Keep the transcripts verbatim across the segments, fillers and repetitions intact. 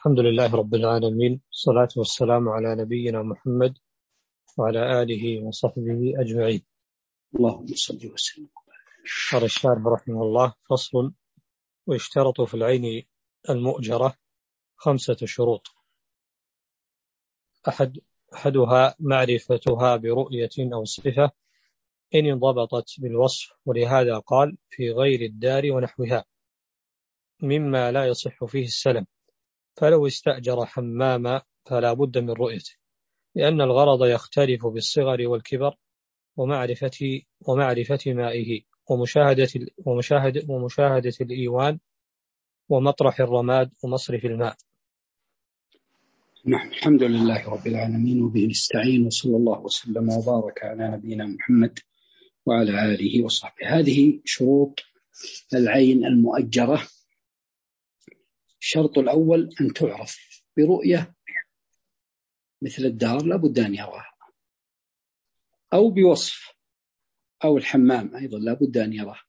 الحمد لله رب العالمين، الصلاة والسلام على نبينا محمد وعلى آله وصحبه أجمعين. اللهم صل وسلم. قال الشارح رحمه الله: فصل: ويشترط في العين المؤجرة خمسة شروط. أحد أحدها معرفتها برؤية أو صفة إن انضبطت بالوصف، ولهذا قال: في غير الدار ونحوها، مما لا يصح فيه السلم. فلو استأجر حماما فلا بد من رؤيته، لأن الغرض يختلف بالصغر والكبر ومعرفة ومعرفة مائه ومشاهدة ومشاهدة ومشاهدة الإيوان ومطرح الرماد ومصرف الماء. نعم، الحمد لله رب العالمين، وبه نستعين، وصلى الله وسلم وبارك على نبينا محمد وعلى آله وصحبه. هذه شروط العين المؤجرة. الشرط الأول أن تعرف برؤية، مثل الدار لا بد أن يراها، أو بوصف، أو الحمام أيضا لا بد أن يراه،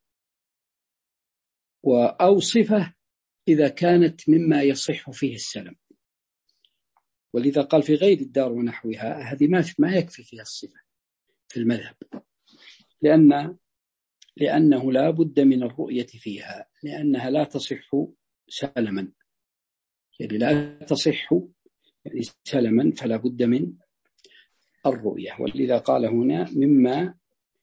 أو صفة إذا كانت مما يصح فيه السلم. ولذا قال في غير الدار ونحوها، هذه ما يكفي فيها الصفة في المذهب، لأن لأنه لا بد من الرؤية فيها، لأنها لا تصح سلما، يعني لا تصح يعني سلما، فلا بد من الرؤية. ولذا قال هنا مما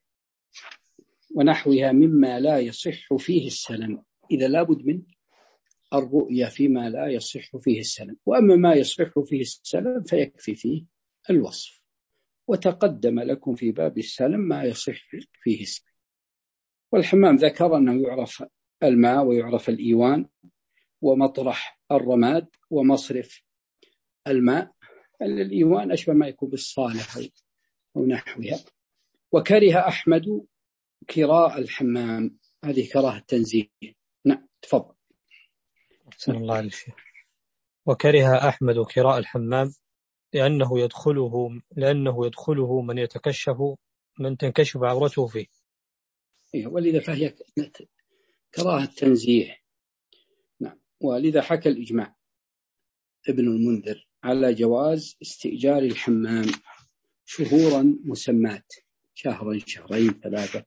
ونحوها مما لا يصح فيه السلم، إذا لا بد من الرؤية فيما لا يصح فيه السلم. وأما ما يصح فيه السلم فيكفي فيه الوصف. وتقدم لكم في باب السلم ما يصح فيه السلم. والحمام ذكر أنه يعرف الماء ويعرف الإيوان ومطرح الرماد ومصرف الماء. الإيوان أشبه ما يكون بالصالة أو نحوها. وكره أحمد كراء الحمام، هذه كراهة تنزيه. نعم، تفضل. أحسن الله عليك. وكره أحمد كراء الحمام لأنه يدخله لأنه يدخله من يتكشف من تنكشف عورته فيه. ولذا فهي كراهة تنزيه. نعم. ولذا حكى الإجماع ابن المنذر على جواز استئجار الحمام شهورا مسمات، شهرا شهرين ثلاثة،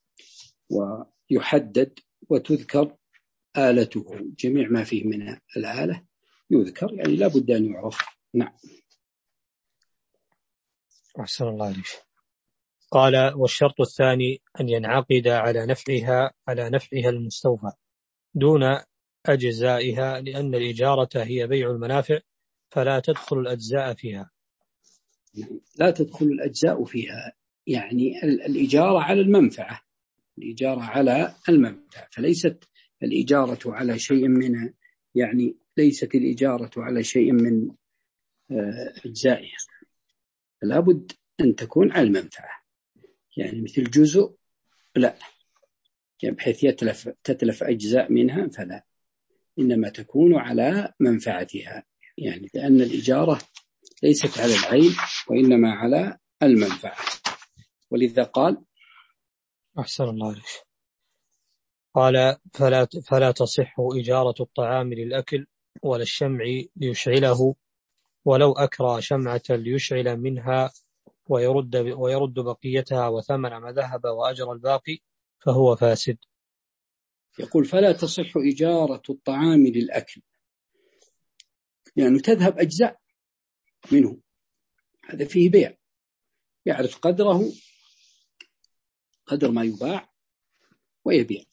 ويحدد وتذكر آلته، جميع ما فيه من الآلة يذكر، يعني لا بد أن يعرف. نعم. أحسن الله عليك. قال: والشرط الثاني أن ينعقد على نفعها على نفعها المستوفى دون أجزائها، لأن الإجارة هي بيع المنافع، فلا تدخل الأجزاء فيها. لا تدخل الأجزاء فيها، يعني الإجارة على المنفعة، الإجارة على المنفعة، فليست الإجارة على شيء من يعني ليست الإجارة على شيء من أجزائها، لابد أن تكون على المنفعة، يعني مثل جزء لا، يعني بحيث يتلف تتلف أجزاء منها، فلا، إنما تكون على منفعتها، يعني لأن الإجارة ليست على العين وإنما على المنفعة. ولذا قال: أحسن الله عليك. قال: فلا, فلا تصح إجارة الطعام للأكل ولا الشمع ليشعله، ولو أكرى شمعة ليشعل منها ويرد, ويرد بقيتها وثمن ما ذهب وأجر الباقي فهو فاسد. يقول: فلا تصح إجارة الطعام للأكل، يعني تذهب أجزاء منه، هذا فيه بيع، يعرف قدره، قدر ما يباع ويبيع،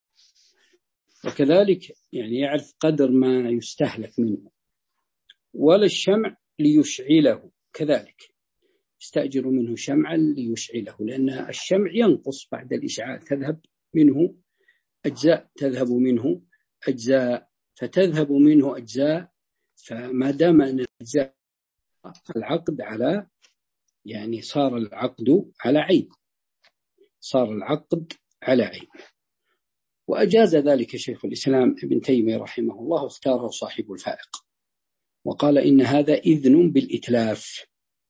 وكذلك يعني يعرف قدر ما يستهلك منه. ولا الشمع ليشعله، كذلك يستأجر منه شمعا ليشعله، لأن الشمع ينقص بعد الإشعال، تذهب منه أجزاء تذهب منه أجزاء فتذهب منه أجزاء فما دام أن أجزاء العقد على يعني صار العقد على عين، صار العقد على عين. وأجاز ذلك شيخ الإسلام ابن تيمية رحمه الله، واختاره صاحب الفائق، وقال: إن هذا إذن بالإتلاف،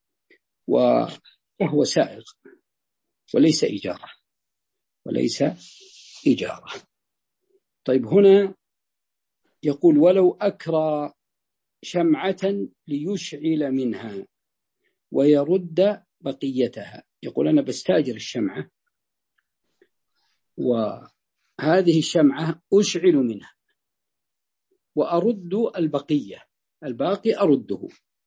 وهو سائغ وليس إجارة وليس إجارة. طيب، هنا يقول: ولو أكرى شمعة ليشعل منها ويرد بقيتها. يقول أنا بستأجر الشمعة وهذه الشمعة أشعل منها وأرد البقية، الباقي أرده،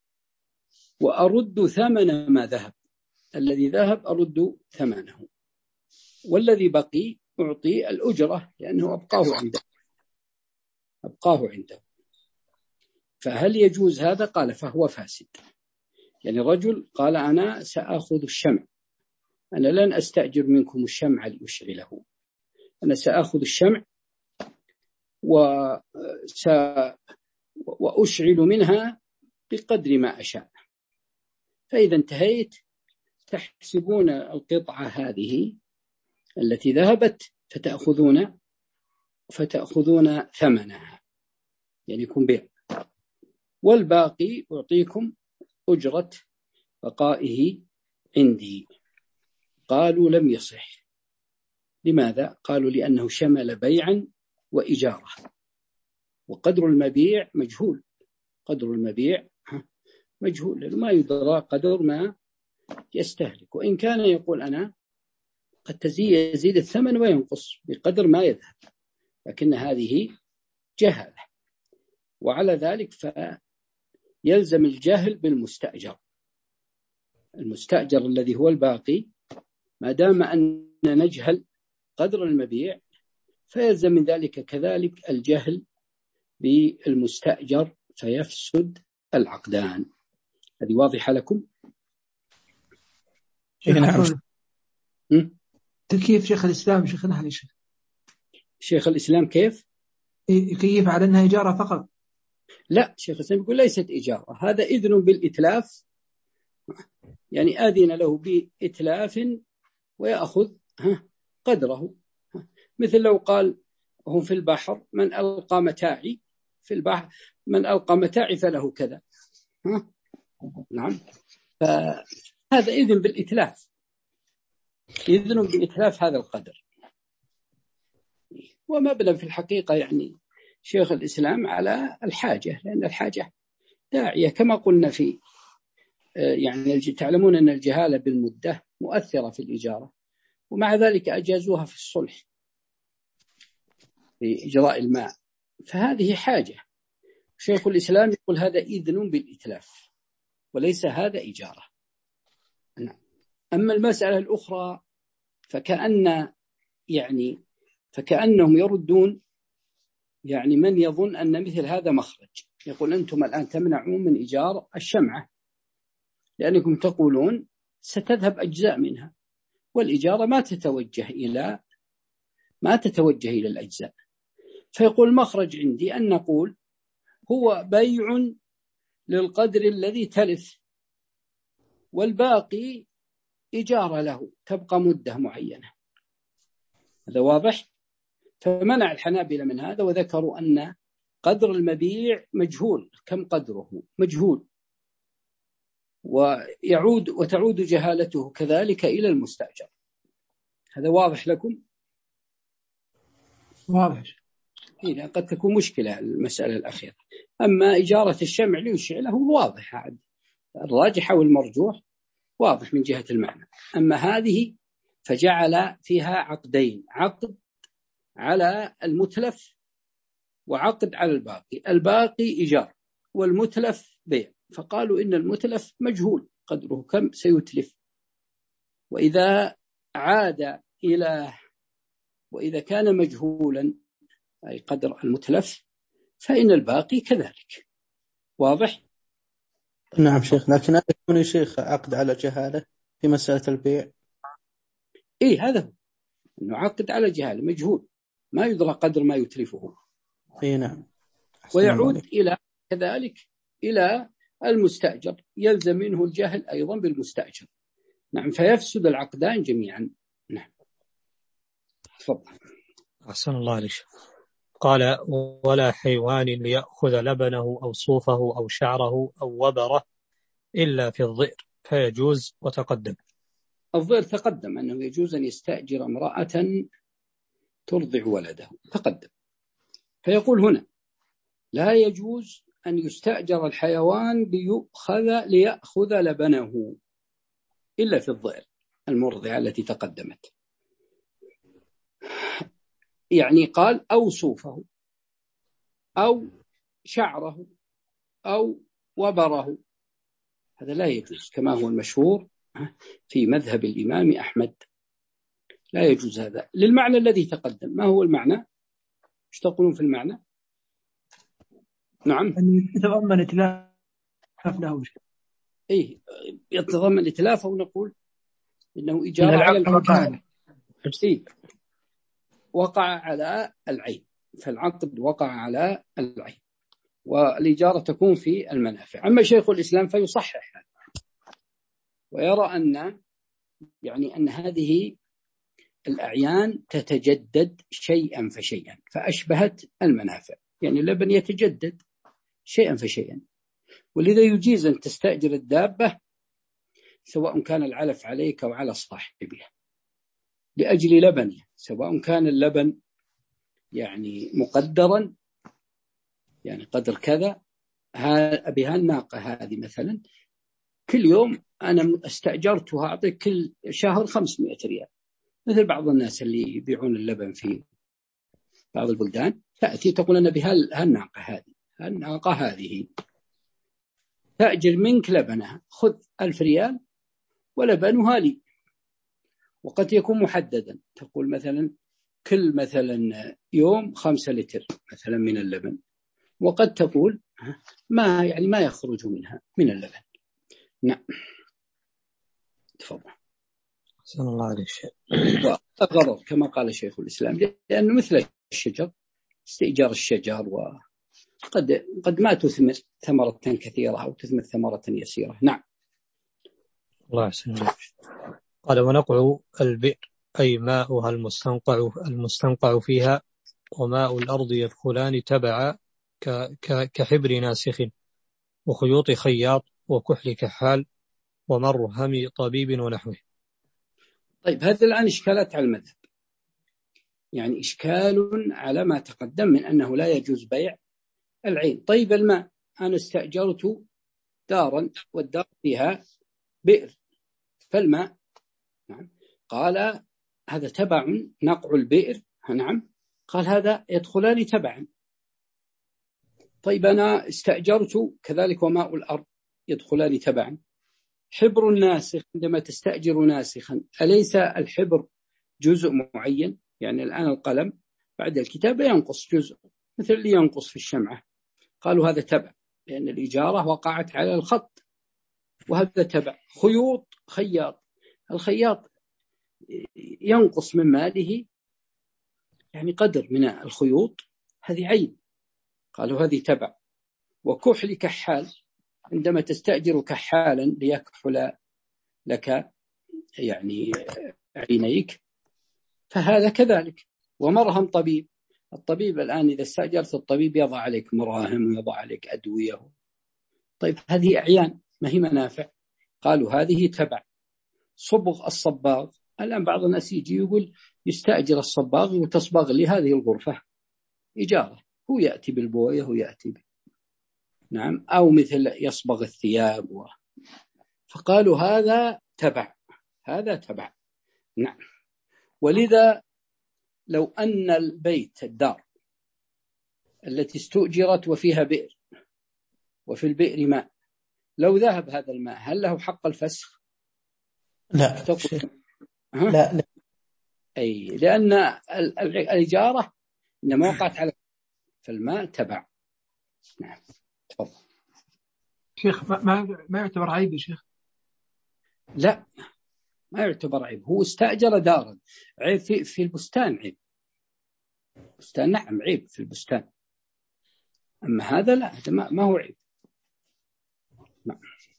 وأرد ثمن ما ذهب، الذي ذهب أرد ثمنه، والذي بقي أعطي الأجرة لأنه أبقاه عنده أبقاه عنده. فهل يجوز هذا؟ قال فهو فاسد. يعني رجل قال أنا سأخذ الشمع، أنا لن أستأجر منكم الشمع لأشعله، أنا سأخذ الشمع وس... وأشعل منها بقدر ما أشاء، فإذا انتهيت تحسبون القطعة هذه التي ذهبت فتأخذون فتأخذون ثمنها، يعني يكون بيع، والباقي أعطيكم أجرة بقائه عندي. قالوا لم يصح. لماذا؟ قالوا لأنه شمل بيعا وإجارة، وقدر المبيع مجهول، قدر المبيع مجهول لأنه ما يدرى قدر ما يستهلك، وإن كان يقول أنا قد يزيد الثمن وينقص بقدر ما يذهب، لكن هذه جهالة، وعلى ذلك فيلزم الجهل بالمستأجر. المستأجر الذي هو الباقي ما دام أن نجهل قدر المبيع فيلزم من ذلك كذلك الجهل بالمستأجر فيفسد العقدان. هذه واضحة لكم؟ كيف شيخ الإسلام شيخنا هذا الشيء؟ شيخ الإسلام كيف؟ كيف على أنها إجارة فقط؟ لا، شيخ الإسلام يقول ليست إجارة، هذا إذن بالإتلاف، يعني أذن له بإتلاف ويأخذ قدره. مثل لو قال هم في البحر من ألقى متاعي في البحر، من ألقى متاعي فله كذا. ها؟ نعم، فهذا إذن بالإتلاف، إذن بإتلاف هذا القدر. ومبنى في الحقيقة يعني شيخ الإسلام على الحاجة، لأن الحاجة داعية كما قلنا في يعني تعلمون أن الجهالة بالمدة مؤثرة في الإجارة، ومع ذلك أجازوها في الصلح في إجراء الماء، فهذه حاجة. شيخ الإسلام يقول هذا إذن بالإتلاف وليس هذا إجارة. أما المسألة الأخرى فكأن يعني فكأنهم يردون يعني من يظن أن مثل هذا مخرج، يقول أنتم الآن تمنعون من إيجار الشمعة لأنكم تقولون ستذهب أجزاء منها، والإجارة ما تتوجه إلى ما تتوجه إلى الأجزاء. فيقول مخرج عندي أن نقول هو بيع للقدر الذي تلف، والباقي إجارة له تبقى مدة معينة. هذا واضح؟ فمنع الحنابلة من هذا وذكروا أن قدر المبيع مجهول، كم قدره مجهول، ويعود وتعود جهالته كذلك إلى المستأجر. هذا واضح لكم؟ واضح. إذا قد تكون مشكلة المسألة الأخيرة. أما إجارة الشمع ليشعله واضح، عاد الراجح والمرجوح واضح من جهة المعنى. أما هذه فجعل فيها عقدين، عقد على المتلف وعقد على الباقي، الباقي إيجار والمتلف بيع. فقالوا إن المتلف مجهول قدره كم سيتلف، وإذا عاد إلى وإذا كان مجهولا أي قدر المتلف فإن الباقي كذلك. واضح؟ نعم شيخ، لكن هذا يكون يا شيخ عقد على جهالة في مسألة البيع. إيه هذا هو، إنه عقد على جهالة مجهول ما يدرى قدر ما يتلفه. إيه نعم. ويعود إلى كذلك إلى المستأجر، يلزم منه الجهل أيضا بالمستأجر. نعم، فيفسد العقدان جميعا. نعم، تفضل. أحسن الله عليك. قال ولا حيوان ليأخذ لبنه أو صوفه أو شعره أو وبره إلا في الظئر فيجوز وتقدم. الظئر تقدم أنه يجوز أن يستأجر امرأة ترضع ولده، تقدم. فيقول هنا لا يجوز أن يستأجر الحيوان ليأخذ, ليأخذ لبنه إلا في الضئر المرضعة التي تقدمت. يعني قال أو صوفه أو شعره أو وبره، هذا لا يجوز كما هو المشهور في مذهب الإمام أحمد، لا يجوز هذا للمعنى الذي تقدم. ما هو المعنى؟ ايش تقولون في المعنى؟ نعم، أن يتضمن إتلاف له. إيه يتضمن إتلافه، ونقول إنه إجارة على المكان. إيه وقع على العين، فالعقد وقع على العين، والإجارة تكون في المنافع. أما شيخ الإسلام فيصحح هذا ويرى أن يعني أن هذه الأعيان تتجدد شيئا فشيئا، فأشبهت المنافع، يعني اللبن يتجدد شيئا فشيئا، ولذا يجيز أن تستأجر الدابة سواء كان العلف عليك أو على صاحبها لأجل لبنها، سواء كان اللبن يعني مقدرا، يعني قدر كذا بها الناقة هذه مثلا كل يوم أنا استأجرتها أعطيك كل شهر خمسمائة ريال، مثل بعض الناس اللي يبيعون اللبن في بعض البلدان، تأتي تقول أنا بها الناقة هذه الناقة هذه تأجر منك لبنها، خذ ألف ريال ولبنها لي، وقد يكون محددا، تقول مثلا كل مثلا يوم خمسة لتر مثلا من اللبن، وقد تقول ما يعني ما يخرج منها من اللبن. نعم تفضل. أحسن الله عليك. وغرض كما قال شيخ الإسلام، لأنه مثل الشجر، استئجار الشجر وقد قد ما تثمر ثمرة كثيرة أو تثمر ثمرة يسيرة. نعم. الله يحسن. قال ونقع البئر أي ماؤها المستنقع المستنقع فيها، وماء الأرض يدخلان تبع كحبر ناسخ وخيوط خياط وكحل كحال ومرهم طبيب ونحوه. طيب هذا الآن إشكالات على المذهب، يعني إشكال على ما تقدم من أنه لا يجوز بيع العين. طيب الماء، أنا استأجرت دارا والدار فيها بئر، فالماء نعم قال هذا تبع نقع البئر، نعم قال هذا يدخلان تبعا. طيب أنا استأجرت كذلك وماء الأرض يدخلان تبعا. حبر الناسخ، عندما تستأجر ناسخا أليس الحبر جزء معين؟ يعني الآن القلم بعد الكتابة ينقص جزء مثل اللي ينقص في الشمعة، قالوا هذا تبع لأن الإجارة وقعت على الخط، وهذا تبع. خيوط خياط، الخياط ينقص من ماله يعني قدر من الخيوط، هذه عين، قالوا هذه تبع. وكحل كحال، عندما تستأجر كحالا ليكحل لك يعني عينيك فهذا كذلك. ومرهم طبيب، الطبيب الآن إذا استأجرت الطبيب يضع عليك مراهم ويضع عليك أدوية، طيب هذه أعيان ما هي منافع، قالوا هذه تبع. صبغ الصباغ، الآن بعض الناس يجي يقول يستأجر الصباغ وتصبغ لي هذه الغرفة إجارة، هو يأتي بالبوية ويأتي ب... نعم أو مثل يصبغ الثياب و... فقالوا هذا تبع، هذا تبع. نعم. ولذا لو أن البيت الدار التي استؤجرت وفيها بئر وفي البئر ماء، لو ذهب هذا الماء هل له حق الفسخ؟ لا لا, لا. أي لأن الإجارة إنما وقعت على فالماء تبع. نعم تفضل. شيخ ما ما يعتبر عيب يا شيخ؟ لا ما يعتبر عيب، هو استأجر دارا، عيب في في البستان، عيب بستان نعم عيب في البستان، أما هذا لا، هذا ما, ما هو عيب. نعم.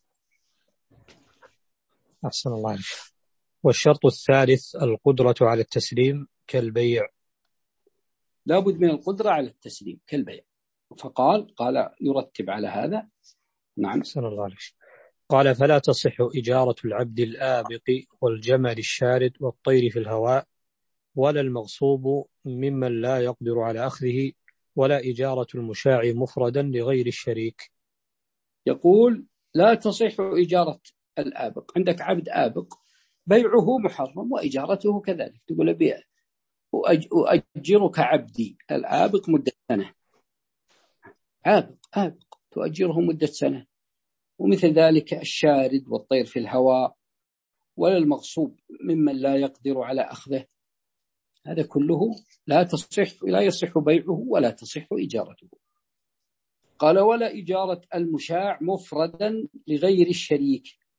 أحسن الله عليك. والشرط الثالث القدرة على التسليم كالبيع، لابد من القدرة على التسليم كالبيع، فقال قال يرتب على هذا. نعم. أحسن الله عليك. قال فلا تصح إجارة العبد الآبق والجمل الشارد والطير في الهواء ولا المغصوب ممن لا يقدر على أخذه ولا إجارة المشاع مفردا لغير الشريك. يقول لا تصح إجارة الآبق. عندك عبد آبق بيعه محرم وإجارته كذلك، تقول أبيع أؤجرك عبدي الآبق مدة سنة، آبق آبق تؤجره مدة سنة. ومثل ذلك الشارد والطير في الهواء ولا المغصوب ممن لا يقدر على أخذه، هذا كله لا تصح لا يصح بيعه ولا تصح إجارته. قال ولا إجارة المشاع مفردا لغير الشريك،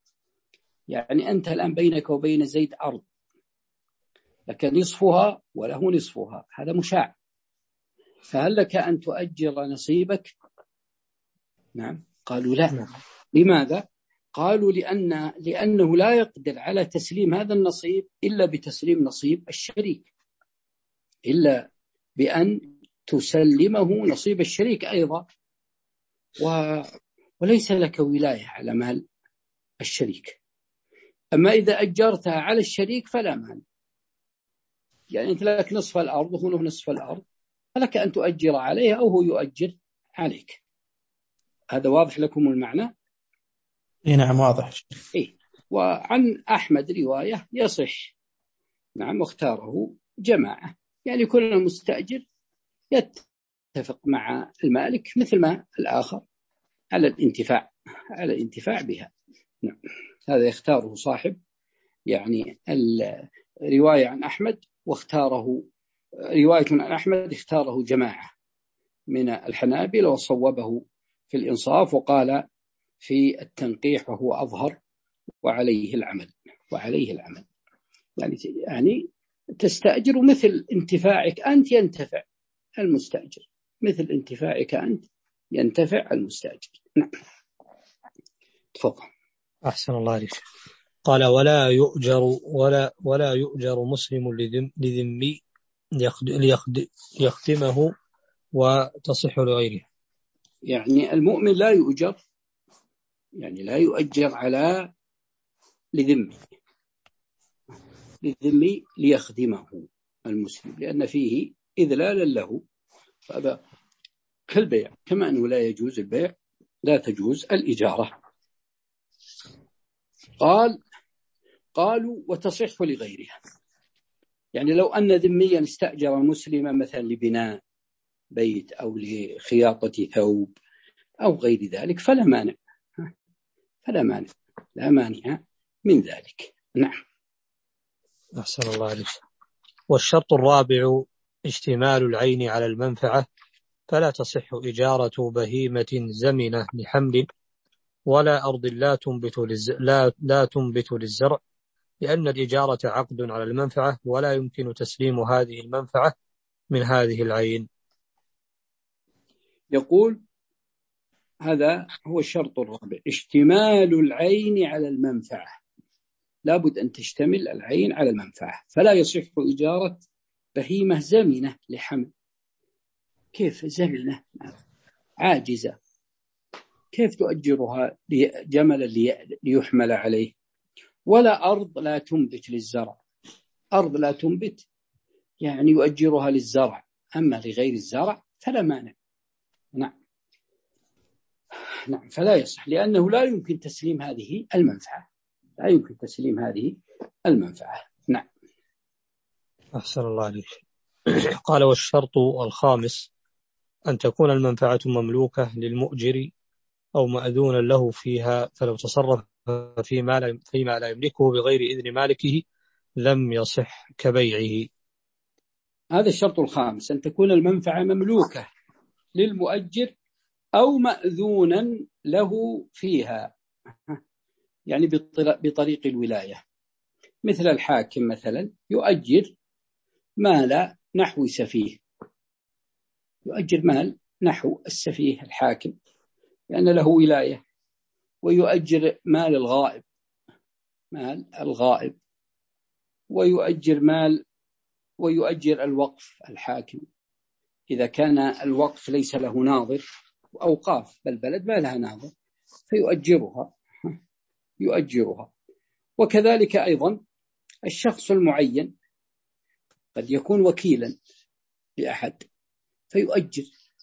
يعني أنت الآن بينك وبين زيد أرض لك نصفها وله نصفها، هذا مشاع، فهل لك أن تؤجر نصيبك؟ نعم. قالوا لا. لماذا؟ قالوا لأن لأنه لا يقدر على تسليم هذا النصيب إلا بتسليم نصيب الشريك، إلا بأن تسلمه نصيب الشريك أيضا، و... وليس لك ولاية على مال الشريك. أما إذا أجرتها على الشريك فلا مانع، يعني أنت لك نصف الأرض وهو له نصف الأرض، فلك أن تؤجر عليه أو هو يؤجر عليك. هذا واضح لكم المعنى؟ إيه نعم واضح. إيه. وعن أحمد رواية يصح، نعم، واختاره جماعة، يعني كل مستأجر يتفق مع المالك مثل ما الآخر على الانتفاع على الانتفاع بها. نعم. هذا يختاره صاحب يعني الرواية عن أحمد، واختاره رواية عن أحمد اختاره جماعة من الحنابلة وصوبه في الإنصاف، وقال في التنقيح وهو أظهر وعليه العمل وعليه العمل يعني يعني تستأجر مثل انتفاعك أنت ينتفع المستأجر، مثل انتفاعك أنت ينتفع المستأجر. نعم. تفضل. أحسن الله عليك. قال ولا يؤجر ولا ولا يؤجر مسلم لذمي ليخدمه وتصح لغيره. يعني المؤمن لا يؤجر، يعني لا يؤجر على لذمي لذمي ليخدمه المسلم، لأن فيه إذلالا له، هذا كالبيع، كما أنه لا يجوز البيع لا تجوز الإجارة. قال قالوا وتصح لغيرها، يعني لو أن ذميا استأجر مسلما مثلا لبناء بيت أو لخياطة ثوب أو غير ذلك فلا مانع فلا مانع لا مانع من ذلك. نعم. أحسن الله عليك. والشرط الرابع اشتمال العين على المنفعة، فلا تصح إجارة بهيمة زمنة لحمل ولا أرض لا تنبت للز... لا... لا تنبت للزرع، لأن الإجارة عقد على المنفعة ولا يمكن تسليم هذه المنفعة من هذه العين. يقول هذا هو الشرط الرابع، اشتمال العين على المنفعة، لابد أن تشتمل العين على المنفعة، فلا يصح إجارة بهيمة زمنة لحمل. كيف زمنة عاجزة؟ كيف تؤجرها جملا ليحمل عليه؟ ولا أرض لا تنبت للزرع، أرض لا تنبت يعني يؤجرها للزرع، أما لغير الزرع فلا مانع. نعم. نعم. فلا يصح، لأنه لا يمكن تسليم هذه المنفعة لا يمكن تسليم هذه المنفعة. نعم. أحسن الله عليك. قال والشرط الخامس أن تكون المنفعة مملوكة للمؤجر أو مأذونا له فيها، فلو تصرف فيما لا, فيما لا يملكه بغير إذن مالكه لم يصح كبيعه. هذا الشرط الخامس، أن تكون المنفعة مملوكة للمؤجر أو مأذونا له فيها، يعني بطريق الولاية، مثل الحاكم مثلا يؤجر مال نحو سفيه، يؤجر مال نحو السفيه الحاكم لأن له ولاية، ويؤجر مال الغائب مال الغائب ويؤجر مال ويؤجر الوقف الحاكم إذا كان الوقف ليس له ناظر، وأوقاف بالبلد ما لها ناظر فيؤجرها يؤجرها وكذلك أيضا الشخص المعين قد يكون وكيلا لأحد فيؤجر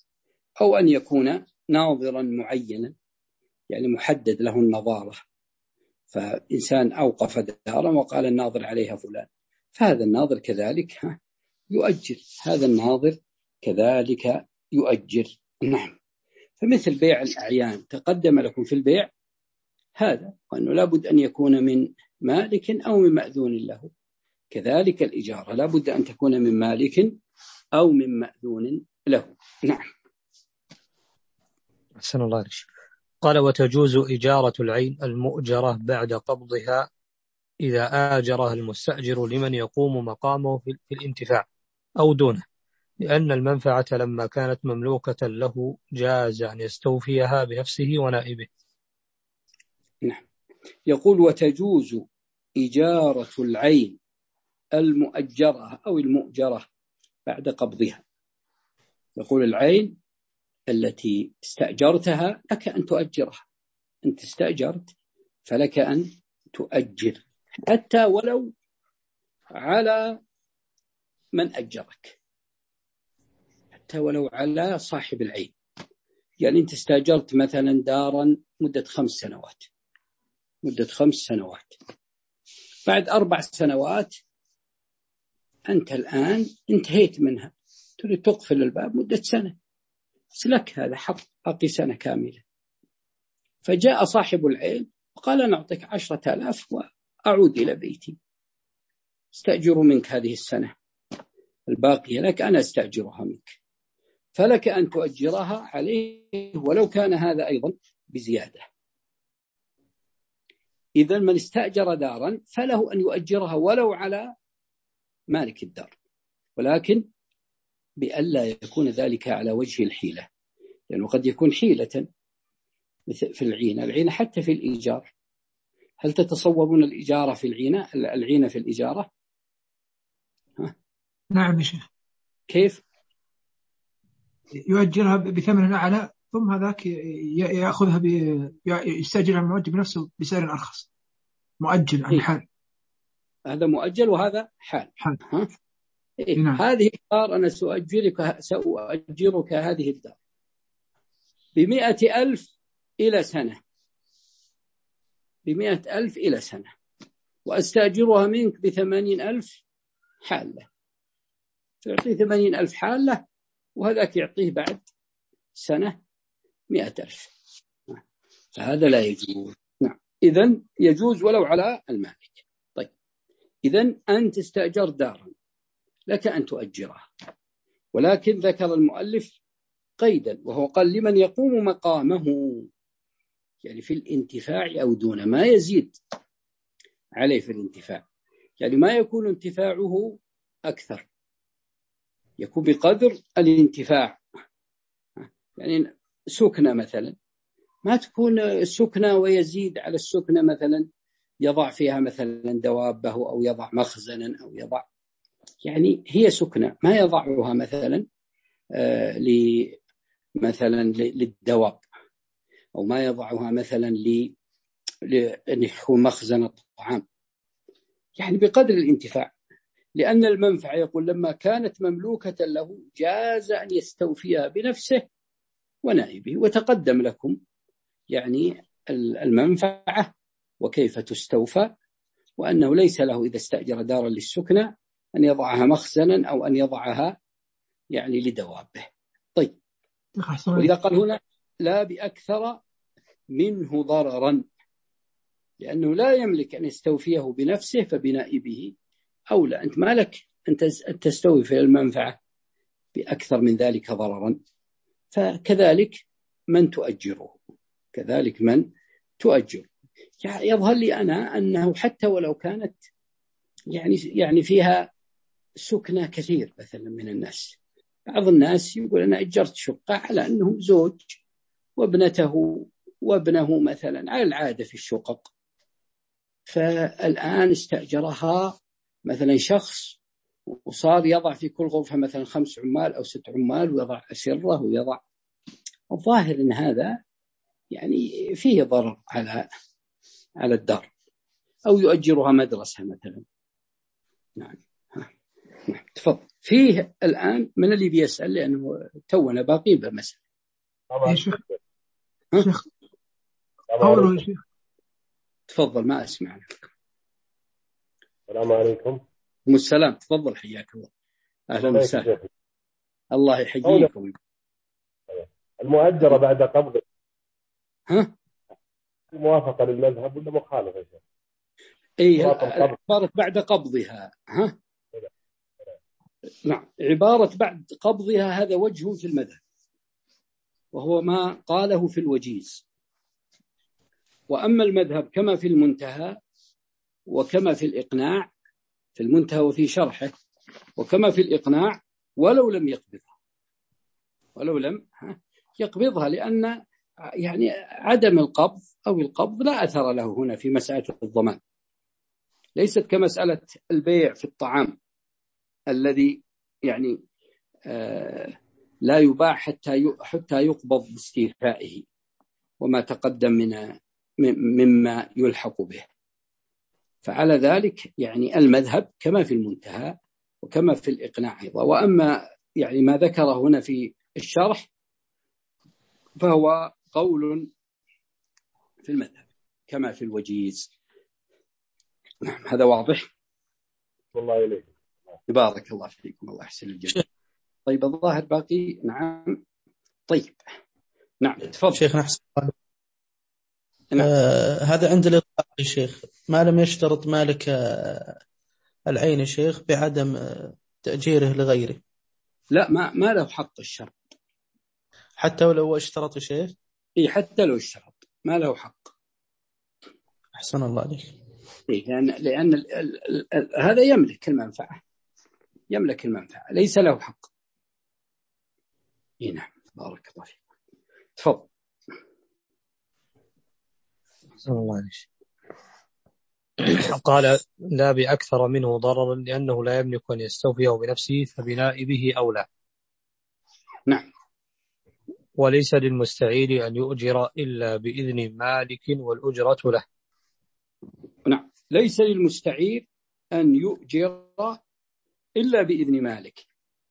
أو أن يكون ناظرا معينا يعني محدد له النظارة، فإنسان أوقف دارا وقال الناظر عليها فلان، فهذا الناظر كذلك يؤجر، هذا الناظر كذلك يؤجر. نعم. فمثل بيع الأعيان تقدم لكم في البيع هذا، وأنه لابد أن يكون من مالك أو من مأذون له، كذلك الإجارة لابد أن تكون من مالك أو من مأذون له. نعم. أحسن الله عليك. قال: وتجوز إجارة العين المؤجرة بعد قبضها إذا آجرها المستأجر لمن يقوم مقامه في الانتفاع أو دونه، لأن المنفعة لما كانت مملوكة له جاز أن يستوفيها بنفسه ونائبه. نعم. يقول: وتجوز إجارة العين المؤجرة أو المؤجرة بعد قبضها. يقول: العين التي استأجرتها لك أن تؤجرها، أنت استأجرت فلك أن تؤجر حتى ولو على من أجرك، حتى ولو على صاحب العين. يعني أنت استأجرت مثلا دارا مدة خمس سنوات مدة خمس سنوات بعد أربع سنوات أنت الآن انتهيت منها، تريد تقفل الباب مدة سنة، لك هذا حق باقي سنة كاملة. فجاء صاحب العين وقال: أنا أعطيك عشرة آلاف وأعود إلى بيتي، استأجر منك هذه السنة الباقية لك، أنا استأجرها منك، فلك أن تؤجرها عليه ولو كان هذا أيضا بزيادة. إذا من استأجر دارا فله أن يؤجرها ولو على مالك الدار، ولكن بألا يكون ذلك على وجه الحيلة، لأنه قد يكون حيلة في العينة العينة حتى في الإيجار. هل تتصورون الإجارة في العينة العينة في الإجارة؟ ها؟ نعم يا شيخ. كيف؟ يؤجرها بثمن أعلى ثم هذاك يأخذها ب... يستأجرها المؤجر بنفسه بسعر أرخص، مؤجل عن حال. هذا مؤجل وهذا حال, حال. ها؟ إيه؟ نعم. هذه الدار أنا سأؤجرك سأؤجرك هذه الدار بمئة ألف إلى سنة بمئة ألف إلى سنة وأستأجرها منك بثمانين ألف حالة، تعطيه ثمانين ألف حالة وهذاك يعطيه بعد سنة مئة ألف، فهذا لا يجوز. نعم. إذن يجوز ولو على المالك. طيب، إذن أنت استأجر دارا لك أن تؤجرها، ولكن ذكر المؤلف قيدا وهو قال: لمن يقوم مقامه، يعني في الانتفاع أو دون ما يزيد عليه في الانتفاع، يعني ما يكون انتفاعه أكثر، يكون بقدر الانتفاع. يعني سكنة مثلا ما تكون السكنة ويزيد على السكنة، مثلا يضع فيها مثلا دوابه أو يضع مخزنا أو يضع، يعني هي سكنة ما يضعها مثلا آه مثلا للدواب، أو ما يضعها مثلا لأن يكون مخزن الطعام، يعني بقدر الانتفاع. لأن المنفعة يقول لما كانت مملوكة له جاز أن يستوفيها بنفسه ونائبه، وتقدم لكم يعني المنفعة وكيف تستوفى، وأنه ليس له إذا استأجر دارا للسكنة أن يضعها مخزنا أو أن يضعها يعني لدوابه. طيب، وإذا قال هنا لا بأكثر منه ضررا، لأنه لا يملك أن يستوفيه بنفسه فبنائبه أولى. أنت مالك أن تستوفي المنفعة بأكثر من ذلك ضررا، فكذلك من تؤجره كذلك من تؤجر. يظهر لي أنا أنه حتى ولو كانت يعني يعني فيها سكنة كثير مثلا من الناس، بعض الناس يقول أنا أجرت شقة على أنه زوج وابنته وابنه مثلا على العادة في الشقق، فالآن استأجرها مثلا شخص وصار يضع في كل غرفة مثلا خمس عمال أو ست عمال ويضع أسرة ويضع، الظاهر أن هذا يعني فيه ضرر على على الدار، أو يؤجرها مدرسة مثلا. نعم. نعم. تفضل. فيه الآن من اللي بيسأل لأنه تونا باقي بمسألة. يا شيخ شيخ قوله يا شيخ. تفضل ما أسمع. السلام عليكم. السلام. تفضل حياك الله. أهلا وسهلا. الله يحييكم. المؤجرة بعد قبض ها موافقة للمذهب ولا مخالفة يا شيخ؟ إيه عبارة بعد قبضها. ها نعم عبارة بعد قبضها هذا وجه في المذهب وهو ما قاله في الوجيز. وأما المذهب كما في المنتهى وكما في الإقناع، في المنتهى وفي شرحه وكما في الإقناع، ولو لم يقبضها ولو لم يقبضها لأن يعني عدم القبض أو القبض لا أثر له هنا في مسألة الضمان. ليست كمسألة البيع في الطعام الذي يعني آه لا يباع حتى حتى يقبض باستيفائه وما تقدم من مما يلحق به. فعلى ذلك يعني المذهب كما في المنتهى وكما في الإقناع أيضا. وأما يعني ما ذكره هنا في الشرح فهو قول في المذهب كما في الوجيز. نعم هذا واضح. والله إليك. بارك الله فيكم. الله يحسن الجميع. طيب الظاهر باقي. نعم طيب نعم تفضل شيخ. نحسن نعم. آه هذا عند الإطلاق يا شيخ، ما لم يشترط مالك آه العين يا شيخ بعدم آه تأجيره لغيره. لا ما ما له حق الشرط حتى ولو اشترط يا شيخ. إيه حتى لو اشترط ما له حق. أحسن الله عليك. إيه لأن لأن ال ال ال هذا يملك المنفعة يملك المنفعة ليس له حق. إيه نعم بارك الله فيك. تفضل. الله عليك. قال لا بأكثر منه ضررا لأنه لا يملك أن يستوفيه بنفسه فبنائبه أولى. نعم. وليس للمستعير أن يؤجر إلا بإذن مالك والأجرة له. نعم ليس للمستعير أن يؤجر إلا بإذن مالك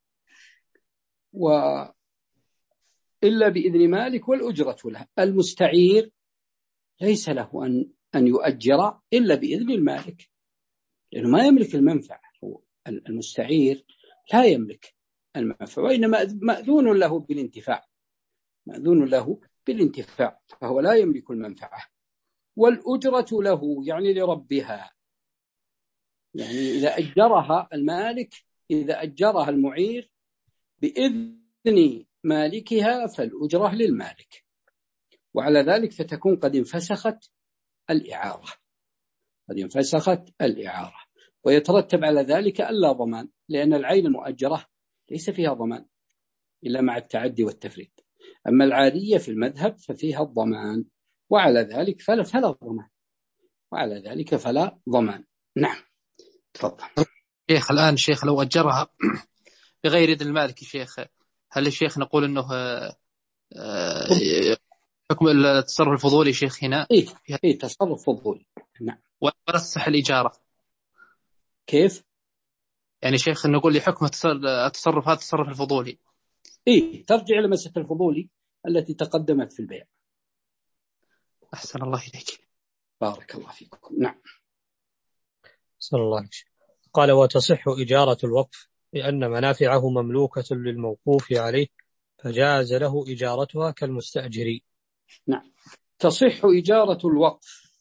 وإلا بإذن مالك والأجرة له. المستعير ليس له أن أن يؤجر إلا بإذن المالك لأنه ما يملك المنفعة. المستعير لا يملك المنفعة وإنما مأذون له بالانتفاع مأذون له بالانتفاع فهو لا يملك المنفعة. والأجرة له يعني لربها، يعني إذا أجرها المالك إذا أجرها المعير بإذن مالكها فالأجرة للمالك. وعلى ذلك فتكون قد انفسخت الإعارة قد انفسخت الإعارة ويترتب على ذلك ألا ضمان لأن العين المؤجرة ليس فيها ضمان إلا مع التعدي والتفريط. أما العادية في المذهب ففيها الضمان وعلى ذلك فلا, فلا ضمان وعلى ذلك فلا ضمان. نعم تفضل. شيخ الآن شيخ لو أجرها بغير إذن المالك شيخ هل الشيخ نقول أنه حكم التصرف الفضولي شيخ هنا؟ إيه, إيه تصرف فضولي. نعم. ولا تصح الإجارة كيف؟ يعني شيخ نقول لي حكم التصرف هذا التصرف الفضولي. إيه ترجع إلى مسألة الفضولي التي تقدمت في البيع. أحسن الله إليك. بارك الله فيكم. نعم. أحسن الله عليك. قال وتصح إجارة الوقف لأن منافعه مملوكة للموقوف عليه فجاز له إجارتها كالمستأجر. نعم تصح إجارة الوقف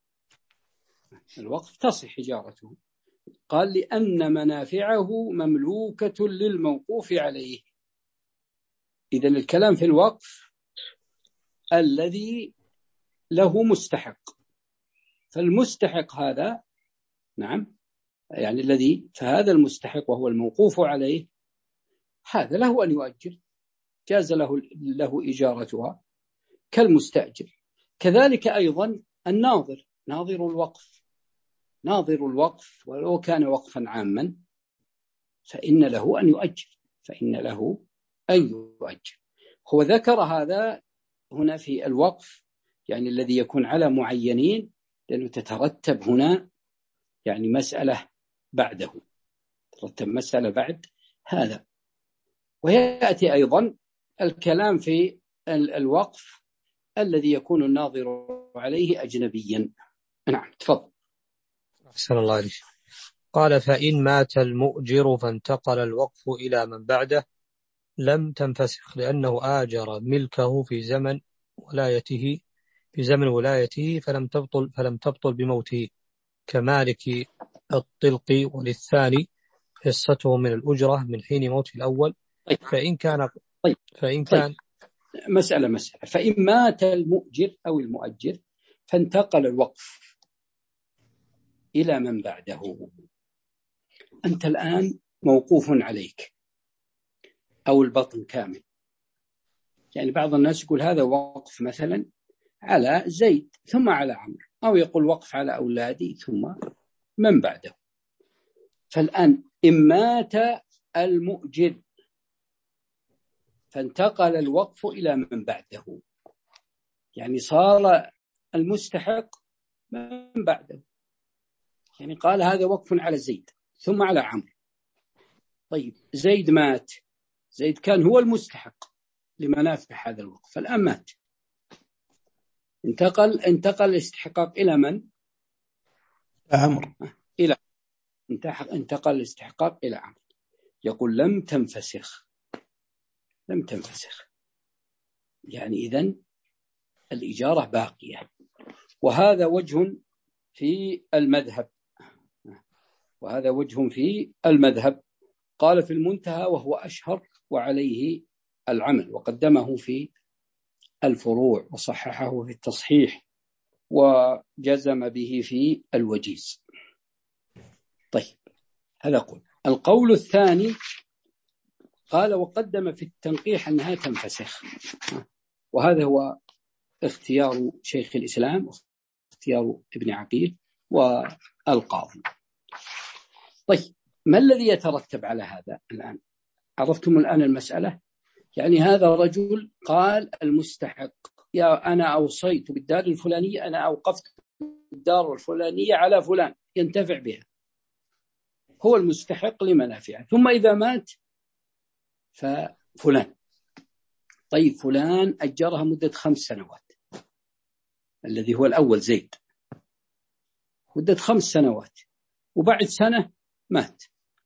الوقف تصح إجارته. قال لأن منافعه مملوكة للموقوف عليه. إذن الكلام في الوقف الذي له مستحق فالمستحق هذا نعم يعني الذي فهذا المستحق وهو الموقوف عليه هذا له أن يؤجر جاز له له إجارتها كالمستأجر. كذلك أيضا الناظر ناظر الوقف ناظر الوقف ولو كان وقفا عاما فإن له أن يؤجر فإن له أن يؤجر. هو ذكر هذا هنا في الوقف يعني الذي يكون على معينين لأنه تترتب هنا يعني مسألة بعده تترتب مسألة بعد هذا. ويأتي أيضا الكلام في الوقف الذي يكون الناظر عليه أجنبيا. نعم تفضل. أحسن الله عليك. قال فإن مات المؤجر فانتقل الوقف إلى من بعده لم تنفسخ، لأنه آجر ملكه في زمن ولايته في زمن ولايته فلم تبطل فلم تبطل بموته، كمالك الطلق وللثاني حصته من الأجرة من حين موت الأول. طيب. فإن كان طيب. فإن كان طيب. مسألة مسألة فإن مات المؤجر أو المؤجر فانتقل الوقف إلى من بعده، أنت الآن موقوف عليك أو البطن كامل. يعني بعض الناس يقول هذا وقف مثلا على زيد ثم على عمرو، أو يقول وقف على أولادي ثم من بعده. فالآن إن مات المؤجر فانتقل الوقف إلى من بعده، يعني صار المستحق من بعده. يعني قال هذا وقف على زيد ثم على عمرو. طيب زيد مات، زيد كان هو المستحق لمنافع هذا الوقف، فالآن مات، انتقل انتقل الاستحقاق إلى من؟ عمرو. إلى انتقل الاستحقاق إلى عمرو. يقول لم تنفسخ، لم تنفسخ، يعني إذن الإجارة باقية. وهذا وجه في المذهب، وهذا وجه في المذهب. قال في المنتهى وهو أشهر وعليه العمل، وقدمه في الفروع وصححه في التصحيح وجزم به في الوجيز. طيب هذا قول. القول الثاني قال وقدم في التنقيح أنها تنفسخ، وهذا هو اختيار شيخ الإسلام واختيار ابن عقيل والقاضي. طيب ما الذي يترتب على هذا الآن؟ عرفتم الآن المسألة؟ يعني هذا رجل قال المستحق يا أنا أوصيت بالدار الفلانية، أنا أوقفت الدار الفلانية على فلان ينتفع بها، هو المستحق لمنافعه، ثم إذا مات ففلان. طيب فلان أجرها مدة خمس سنوات، الذي هو الأول زيد، مدة خمس سنوات، وبعد سنة مات.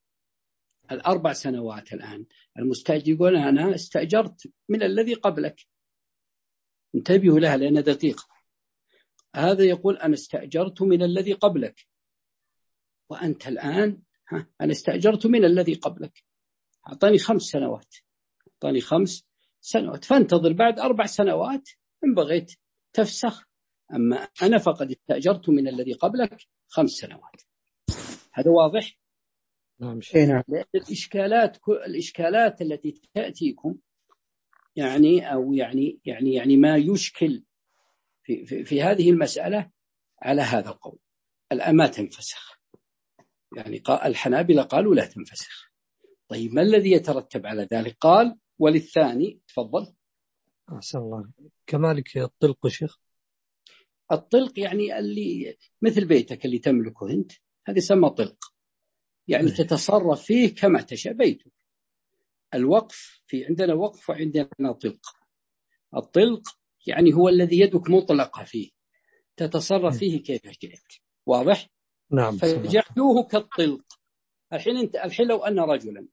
الأربع سنوات الآن المستأجر يقول أنا استأجرت من الذي قبلك، انتبهوا لها لأنها دقيقة. هذا يقول أنا استأجرت من الذي قبلك، وأنت الآن ها أنا استأجرت من الذي قبلك، أعطاني خمس سنوات، أعطاني خمس سنوات، فانتظر بعد أربع سنوات إن بغيت تفسخ، أما أنا فقد استأجرت من الذي قبلك خمس سنوات. هذا واضح؟ نعم. لأن الإشكالات الإشكالات التي تأتيكم يعني أو يعني يعني يعني ما يشكل في في, في هذه المسألة على هذا القول، الآن ما تنفسخ. يعني الحنابلة قالوا لا تنفسخ. طيب ما الذي يترتب على ذلك؟ قال وللثاني. تفضل. أحسن الله. كمالك الطلق شيخ. الطلق يعني اللي مثل بيتك اللي تملكه أنت، هذا يسمى طلق، يعني تتصرف فيه كما تشاء بيتك. الوقف في عندنا وقف وعندنا طلق. الطلق يعني هو الذي يدك مطلقة فيه، تتصرف فيه كيف شئت. واضح؟ نعم. فجعلوه كالطلق. الحين انت الحين لو أن رجلا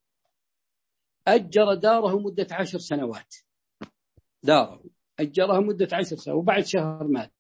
أجر داره مدة عشر سنوات، داره أجرها مدة عشر سنوات وبعد شهر مات،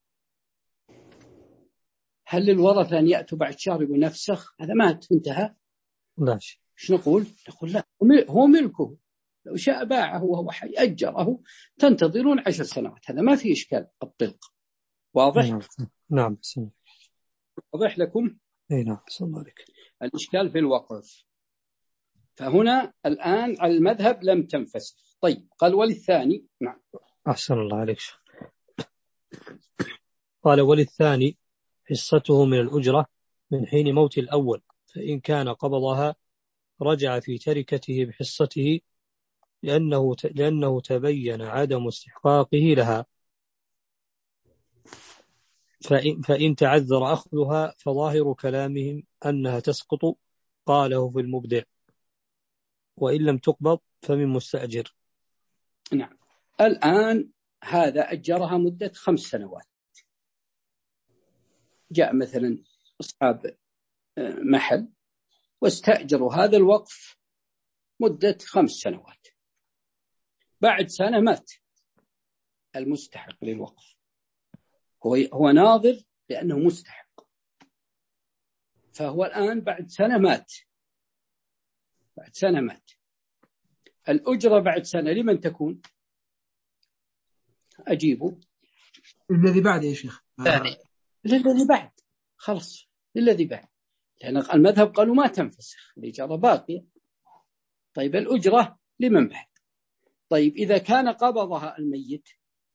هل للورثة أن يأتوا بعد شهر يقول نفسخ هذا مات انتهى؟ لا. ايش نقول؟ نقول لا، هو ملكه، لو شاء باعه وهو حي أجره، تنتظرون عشر سنوات، هذا ما في إشكال. الطلق واضح؟ نعم. نعم. سنة. واضح لكم؟ اي نعم. سنة عليك. الإشكال في الوقف. فهنا الآن على المذهب لم تنفسخ. طيب قال وللثاني. نعم. أحسن الله عليك. قال وللثاني حصته من الأجرة من حين موت الأول، فإن كان قبضها رجع في تركته بحصته لأنه لأنه تبين عدم استحقاقه لها، فإن, فإن تعذر أخذها فظاهر كلامهم أنها تسقط، قاله في المبدع، وإن لم تقبض فمن مستأجر. نعم. الآن هذا أجرها مدة خمس سنوات. جاء مثلا أصحاب محل واستأجروا هذا الوقف مدة خمس سنوات. بعد سنة مات المستحق للوقف، هو هو ناظر لأنه مستحق، فهو الآن بعد سنة مات بعد سنة مات الأجرة بعد سنة لمن تكون؟ أجيبه. الذي بعد يا شيخ. ثاني للذي بعد، خلص للذي بعد، لأن المذهب قالوا ما تنفسخ، الإجارة باقية. طيب الأجرة لمن بعد؟ طيب إذا كان قبضها الميت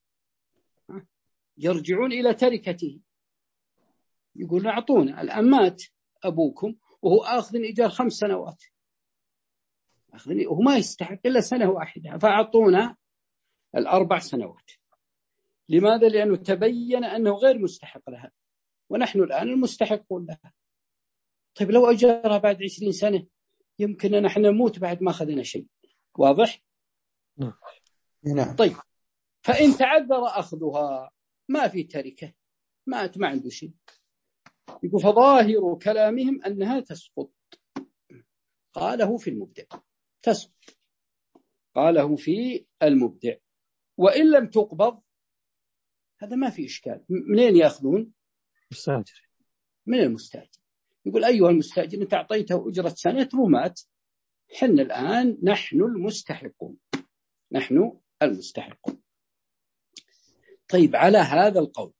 يرجعون إلى تركته، يقول أعطونا، الآن مات أبوكم وهو آخذ إيجار خمس سنوات، وهو ما يستحق إلا سنة واحدة، فأعطونا الأربع سنوات. لماذا؟ لأنه تبين أنه غير مستحق لها ونحن الآن المستحقون لها. طيب لو أجرها بعد عشرين سنة يمكن أن نحن نموت بعد ما أخذنا شيء. واضح؟ نعم. طيب فإن تعذر أخذها ما في تركة، مات ما عنده شيء، يقول فظاهر كلامهم أنها تسقط. قاله في المبدع تسقط، قاله في المبدع. وإن لم تقبض هذا ما في إشكال. منين يأخذون؟ مستأجر، من المستأجر. يقول أيها المستأجر أنت أعطيته أجرة سنة ومات، حنا الآن نحن المستحقون، نحن المستحقون. طيب على هذا القول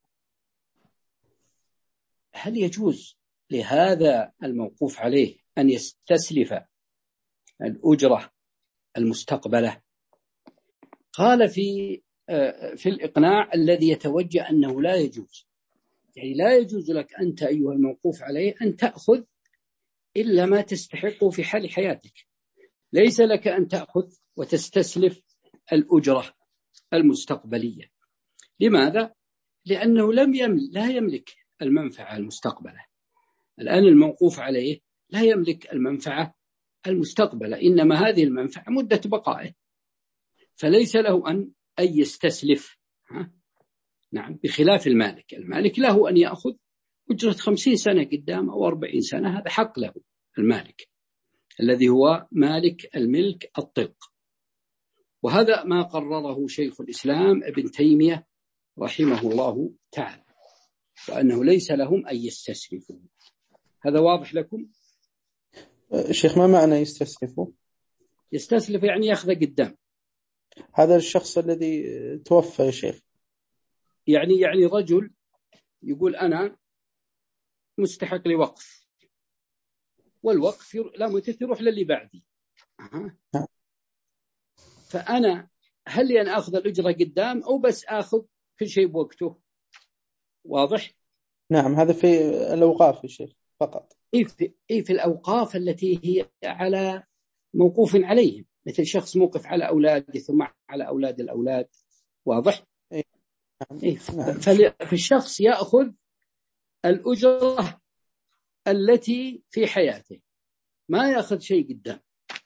هل يجوز لهذا الموقوف عليه أن يستسلف الأجرة المستقبلة؟ قال في في الإقناع الذي يتوجه أنه لا يجوز، يعني لا يجوز لك أنت أيها الموقوف عليه أن تأخذ إلا ما تستحقه في حال حياتك، ليس لك أن تأخذ وتستسلف الأجرة المستقبلية. لماذا؟ لأنه لم يملك لا يملك المنفعة المستقبلة. الآن الموقوف عليه لا يملك المنفعة المستقبلة، إنما هذه المنفعة مدة بقائه، فليس له أن أن يستسلف. ها؟ نعم، بخلاف المالك، المالك له أن يأخذ أجرة خمسين سنة قدام أو أربعين سنة، هذا حق له المالك الذي هو مالك الملك الطلق. وهذا ما قرره شيخ الإسلام ابن تيمية رحمه الله تعالى، وأنه ليس لهم أن يستسلفوا. هذا واضح لكم؟ شيخ ما معنى يستسلفوا؟ يستسلف يعني يأخذ قدام. هذا الشخص الذي توفى يا شيخ، يعني يعني رجل يقول أنا مستحق لوقف، والوقف لا متى يروح للي بعدي، أه. فأنا هل لي أن أخذ الأجرة قدام أو بس أخذ كل شيء بوقته؟ واضح؟ نعم، هذا في الأوقاف يا شيخ فقط. إيه في, إيه في الأوقاف التي هي على موقوف عليهم، مثل شخص موقف على أولاده ثم على أولاد الأولاد. واضح؟ إيه. إيه. فالشخص يأخذ الأجرة التي في حياته، ما يأخذ شيء قدام.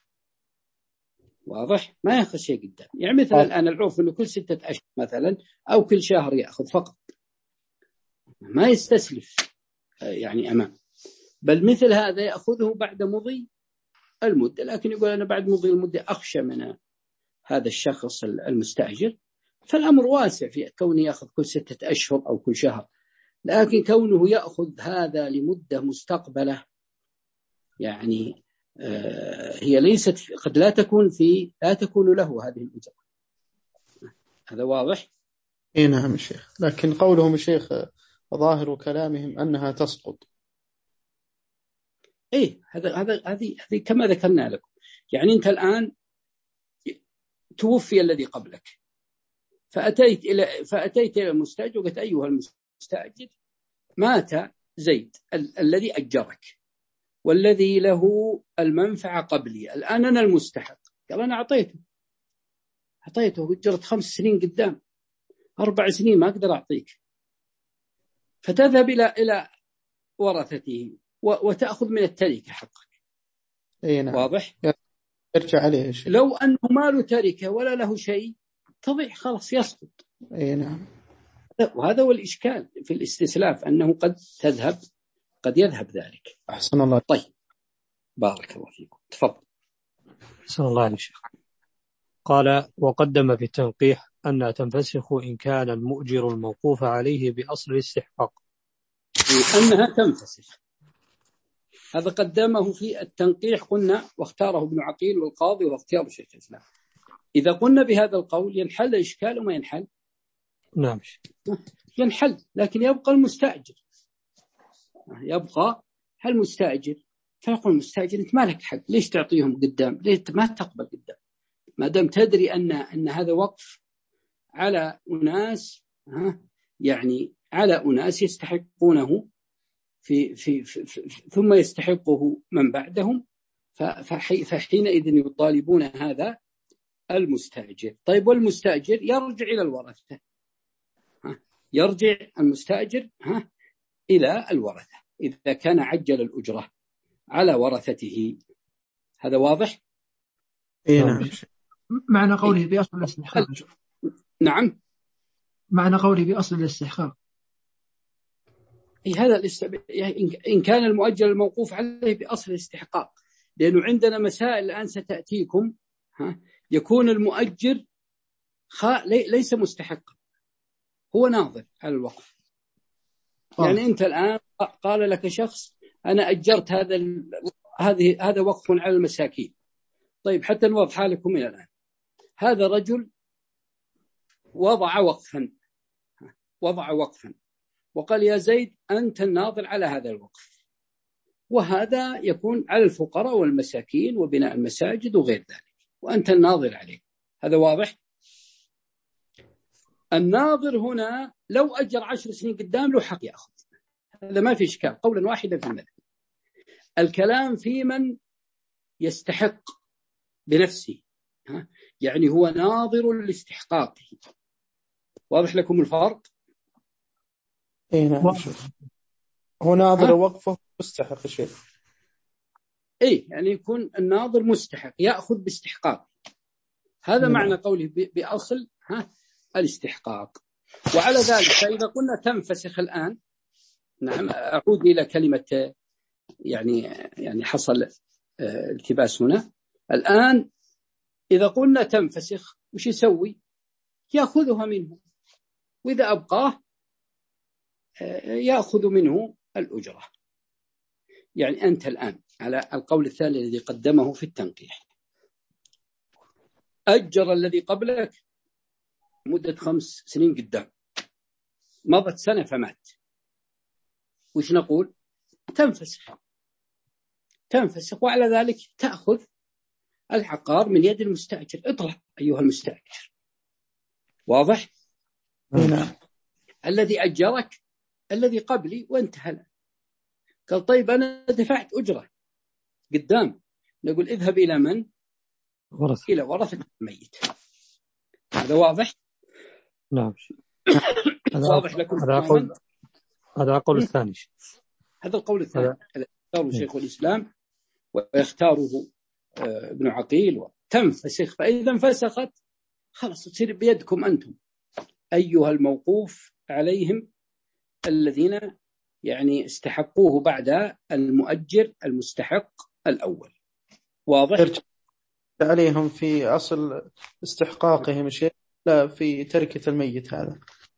واضح؟ ما يأخذ شيء قدام. يعني مثلا الآن العرف أنه كل ستة أشهر مثلا أو كل شهر يأخذ فقط، ما يستسلف يعني أمام، بل مثل هذا يأخذه بعد مضي المدة. لكن يقول أنا بعد مضي المدة أخشى من هذا الشخص المستأجر، فالأمر واسع في كونه يأخذ كل ستة أشهر أو كل شهر. لكن كونه يأخذ هذا لمدة مستقبلة يعني آه هي ليست، قد لا تكون في لا تكون له هذه الأجرة. هذا واضح؟ إيه نعم يا شيخ. لكن قولهم يا شيخ ظاهر كلامهم أنها تسقط. إيه هذا هذا هذه هذه كما ذكرنا لكم. يعني أنت الآن توفي الذي قبلك، فأتيت إلى فأتيت إلى المستأجر وقلت أيها المستأجر مات زيد ال- الذي أجرك والذي له المنفعة قبلي، الآن أنا المستحق. قال أنا أعطيته أعطيته أجرة خمس سنين قدام، أربع سنين ما أقدر أعطيك. فتذهب إلى إلى ورثته وتأخذ من التركة حقك. إيه نعم. واضح؟ يرجع عليه شيء. لو أنه ما له تركة ولا له شيء تضيع خلاص يسقط. اي نعم. وهذا هو الإشكال في الاستسلاف، أنه قد تذهب قد يذهب ذلك. أحسن الله. طيب بارك الله فيكم، تفضل. أحسن الله عليك شيخ. قال وقدم في التنقيح أن تنفسخ إن كان المؤجر الموقوف عليه بأصل الاستحقاق، أنها تنفسخ. هذا قدمه في التنقيح قلنا، واختاره ابن عقيل والقاضي واختيار شيخ الإسلام. إذا قلنا بهذا القول ينحل إشكال وما ينحل؟ نعم ينحل، لكن يبقى المستأجر، يبقى المستأجر. فيقول المستأجر أنت ما لك حق، ليش تعطيهم قدام؟ ليش ما تقبل قدام؟ ما دام تدري أن أن هذا وقف على أناس، ها يعني على أناس يستحقونه في في, في, في ثم يستحقه من بعدهم، فحينئذ يطالبون هذا المستأجر. طيب والمستأجر يرجع إلى الورثة، ها يرجع المستأجر ها إلى الورثة إذا كان عجل الأجرة على ورثته. هذا واضح؟ إيه نعم. معنى قوله بأصل الاستحقاق. نعم، معنى قوله بأصل الاستحقاق هذا إن كان المؤجل الموقوف عليه بأصل الاستحقاق، لأنه عندنا مسائل الآن ستأتيكم، ها يكون المؤجر ليس مستحقا، هو ناظر على الوقف. يعني أنت الآن قال لك شخص أنا أجرت هذا هذه هذا وقف على المساكين. طيب حتى نوضح لكم إلى الآن، هذا رجل وضع وقفا وضع وقفا وقال يا زيد أنت الناظر على هذا الوقف، وهذا يكون على الفقراء والمساكين وبناء المساجد وغير ذلك، وأنت الناظر عليه. هذا واضح؟ الناظر هنا لو أجر عشر سنين قدام له حق يأخذ، هذا ما في إشكال، قولا واحدا في المذهب. الكلام في من يستحق بنفسه، ها؟ يعني هو ناظر لاستحقاقه. واضح لكم الفرق؟ اي نعم. هو ناظر وقفه مستحق شيء. اي يعني يكون الناظر مستحق يأخذ باستحقاق. هذا مم. معنى قوله بأصل ها الاستحقاق. وعلى ذلك فإذا قلنا تنفسخ الآن، نعم أعود إلى كلمة يعني يعني حصل التباس هنا. الآن إذا قلنا تنفسخ وش يسوي؟ يأخذها منه، وإذا أبقاه يأخذ منه الأجرة. يعني أنت الآن على القول الثاني الذي قدمه في التنقيح، أجر الذي قبلك مدة خمس سنين قدام، مضت سنة فمات، وش نقول؟ تنفسخ تنفسخ وعلى ذلك تأخذ العقار من يد المستأجر. اطلع أيها المستأجر. واضح؟ نعم. الذي أجرك الذي قبلي وانتهى. قال طيب أنا دفعت أجرة قدام، نقول اذهب إلى من؟ ورثة. إلى ورثة الميت. هذا واضح؟ نعم. واضح لكم؟ هذا أقول هذا أقول الثاني. هذا القول الثاني الذي اختاره شيخ الإسلام ويختاره ابن عقيل. وتنفسخ، فإذا انفسخت خلاص تصير بيدكم أنتم أيها الموقوف عليهم الذين يعني استحقوه بعد المؤجر المستحق الأول. واضح؟ عليهم في أصل استحقاقهم شيء، لا في تركة الميت. هذا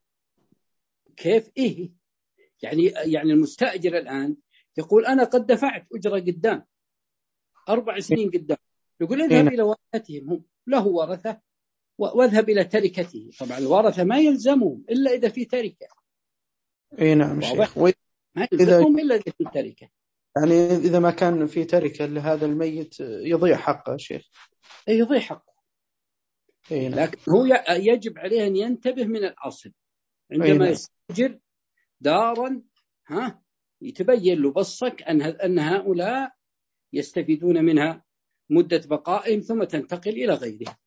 كيف؟ إيه يعني يعني المستأجر الآن يقول أنا قد دفعت أجرة قدام أربع سنين قدام، يقول اذهب إلى ورثتهم، هم له ورثة واذهب إلى تركته. طبعا الورثة ما يلزمهم إلا إذا في تركة. اي نعم شيخ. ما يلزمهم إلا إذا في تركة. يعني إذا ما كان في تركة لهذا الميت يضيع حقه شيخ. أي يضيع حقه. نعم. لكن هو يجب عليه أن ينتبه من الأصل عندما نعم. يستأجر دارا، ها يتبين له بصك أن أن هؤلاء يستفيدون منها مدة بقائهم ثم تنتقل إلى غيره.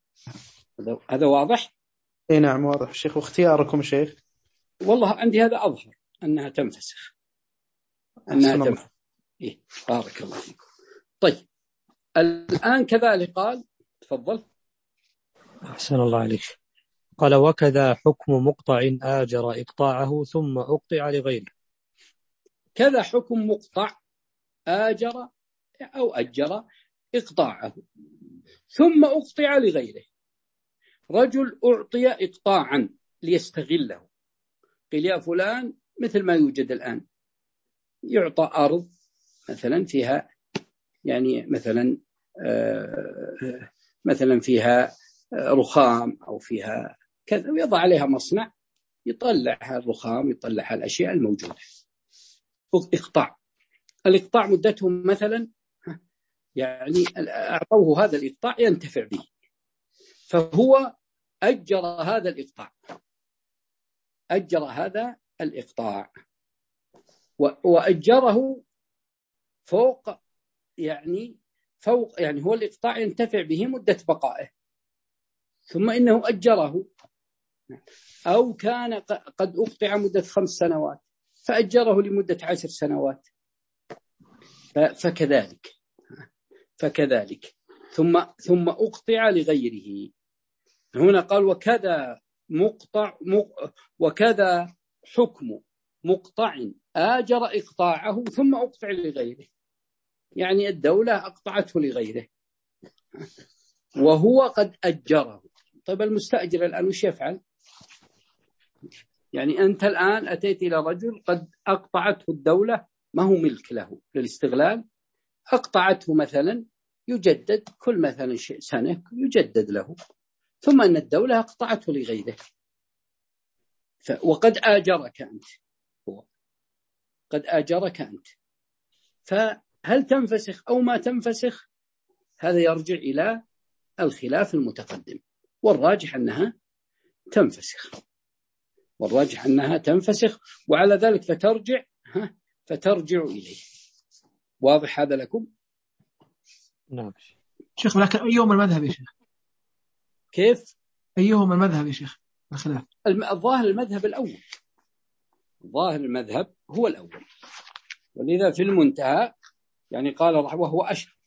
هذا واضح؟ اي نعم واضح شيخ. واختياركم شيخ؟ والله عندي هذا أظهر أنها تنفسخ أنها تنفسخ. إيه بارك الله فيكم. طيب الآن كذلك قال، تفضل. أحسن الله عليك. قال وكذا حكم مقطع آجر إقطاعه ثم أقطع لغيره. كذا حكم مقطع آجر أو أجر إقطاعه ثم أقطع لغيره. رجل أعطي إقطاعا ليستغله، قيل يا فلان مثل ما يوجد الآن، يعطى أرض مثلا فيها يعني مثلا آه مثلا فيها رخام أو فيها كذا، ويضع عليها مصنع يطلع الرخام يطلع الأشياء الموجودة. إقطاع. الإقطاع مدته مثلا يعني أعطوه هذا الإقطاع ينتفع به، فهو أجر هذا الإقطاع أجر هذا الإقطاع وأجره فوق يعني فوق يعني هو الإقطاع ينتفع به مدة بقائه، ثم إنه أجره، أو كان قد أقطع مدة خمس سنوات فأجره لمدة عشر سنوات، فكذلك فكذلك ثم ثم أقطع لغيره. هنا قال وكذا مقطع مق وكذا حكم مقطع آجر إقطاعه ثم أقطع لغيره، يعني الدولة أقطعته لغيره وهو قد أجره. طيب المستأجر الآن وش يفعل؟ يعني أنت الآن أتيت إلى رجل قد أقطعته الدولة، ما هو ملك له للاستغلال، أقطعته مثلا يجدد كل مثلا سنة يجدد له، ثم أن الدولة أقطعته لغيره وقد آجرك أنت، هو قد آجرك أنت، فهل تنفسخ أو ما تنفسخ؟ هذا يرجع إلى الخلاف المتقدم، والراجح أنها تنفسخ والراجح أنها تنفسخ وعلى ذلك فترجع ها فترجع إليه. واضح هذا لكم؟ نعم شيخ، لكن أيهم المذهب يا شيخ؟ كيف؟ أيهم المذهب يا شيخ الخلاف؟ الظاهر المذهب الأول، ظاهر المذهب هو الأول، ولذا في المنتهى يعني قال وهو أشهر.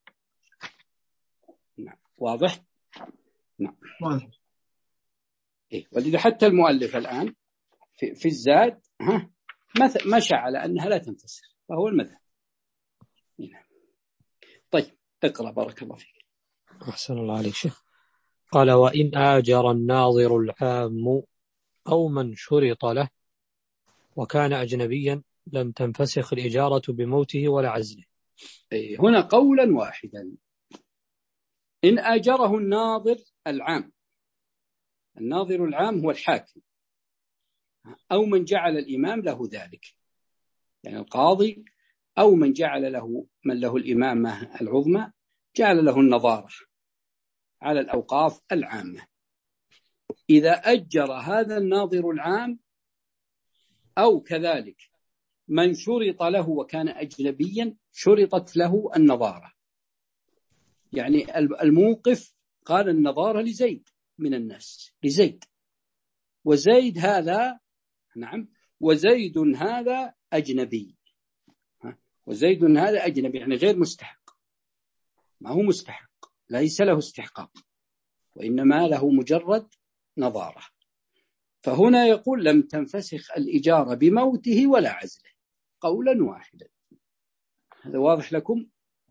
نعم واضح؟ نعم واضح. إيه، ولذا حتى المؤلف الآن في, في الزاد ها مشى على أنها لا تنفسخ، فهو المذهب. نعم. طيب اقرأ بارك الله فيك. أحسن الله عليك شيخ. قال وإن آجر الناظر العام أو من شرط له وكان أجنبيا لم تنفسخ الإجارة بموته ولا عزله. إيه، هنا قولا واحدا. إن آجره الناظر العام، الناظر العام هو الحاكم أو من جعل الإمام له ذلك، يعني القاضي أو من جعل له من له الإمامة العظمى جعل له النظارة على الأوقاف العامة. إذا أجر هذا الناظر العام أو كذلك من شرط له وكان أجنبيا شرطت له النظارة، يعني الموقف قال النظارة لزيد من الناس، لزيد، وزيد هذا نعم وزيد هذا أجنبي، وزيد هذا أجنبي يعني غير مستحق، ما هو مستحق، ليس له استحقاق وإنما له مجرد نظارة. فهنا يقول لم تنفسخ الإجارة بموته ولا عزله، قولا واحدا. هذا واضح لكم؟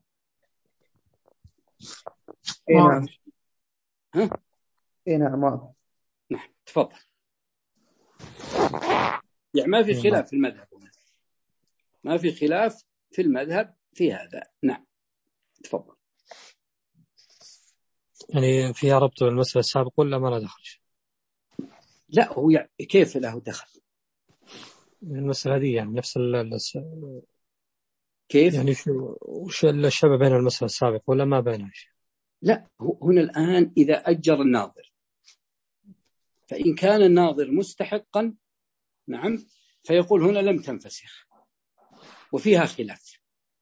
اي نعم. ها؟ اي نعم واضح. نعم تفضل. يعني ما في خلاف في المذهب، ما في خلاف في المذهب في هذا. نعم تفضل. يعني فيها ربط بالمسألة السابقة ولا ما له دخل؟ لا هو يعني كيف له دخل المسألة هذه يعني نفس ال كيف يعني شو وش الشبه بين المسألة السابقة ولا ما بينها شيء؟ لا هنا الآن إذا أجر الناظر فإن كان الناظر مستحقا نعم فيقول هنا لم تنفسخ، وفيها خلاف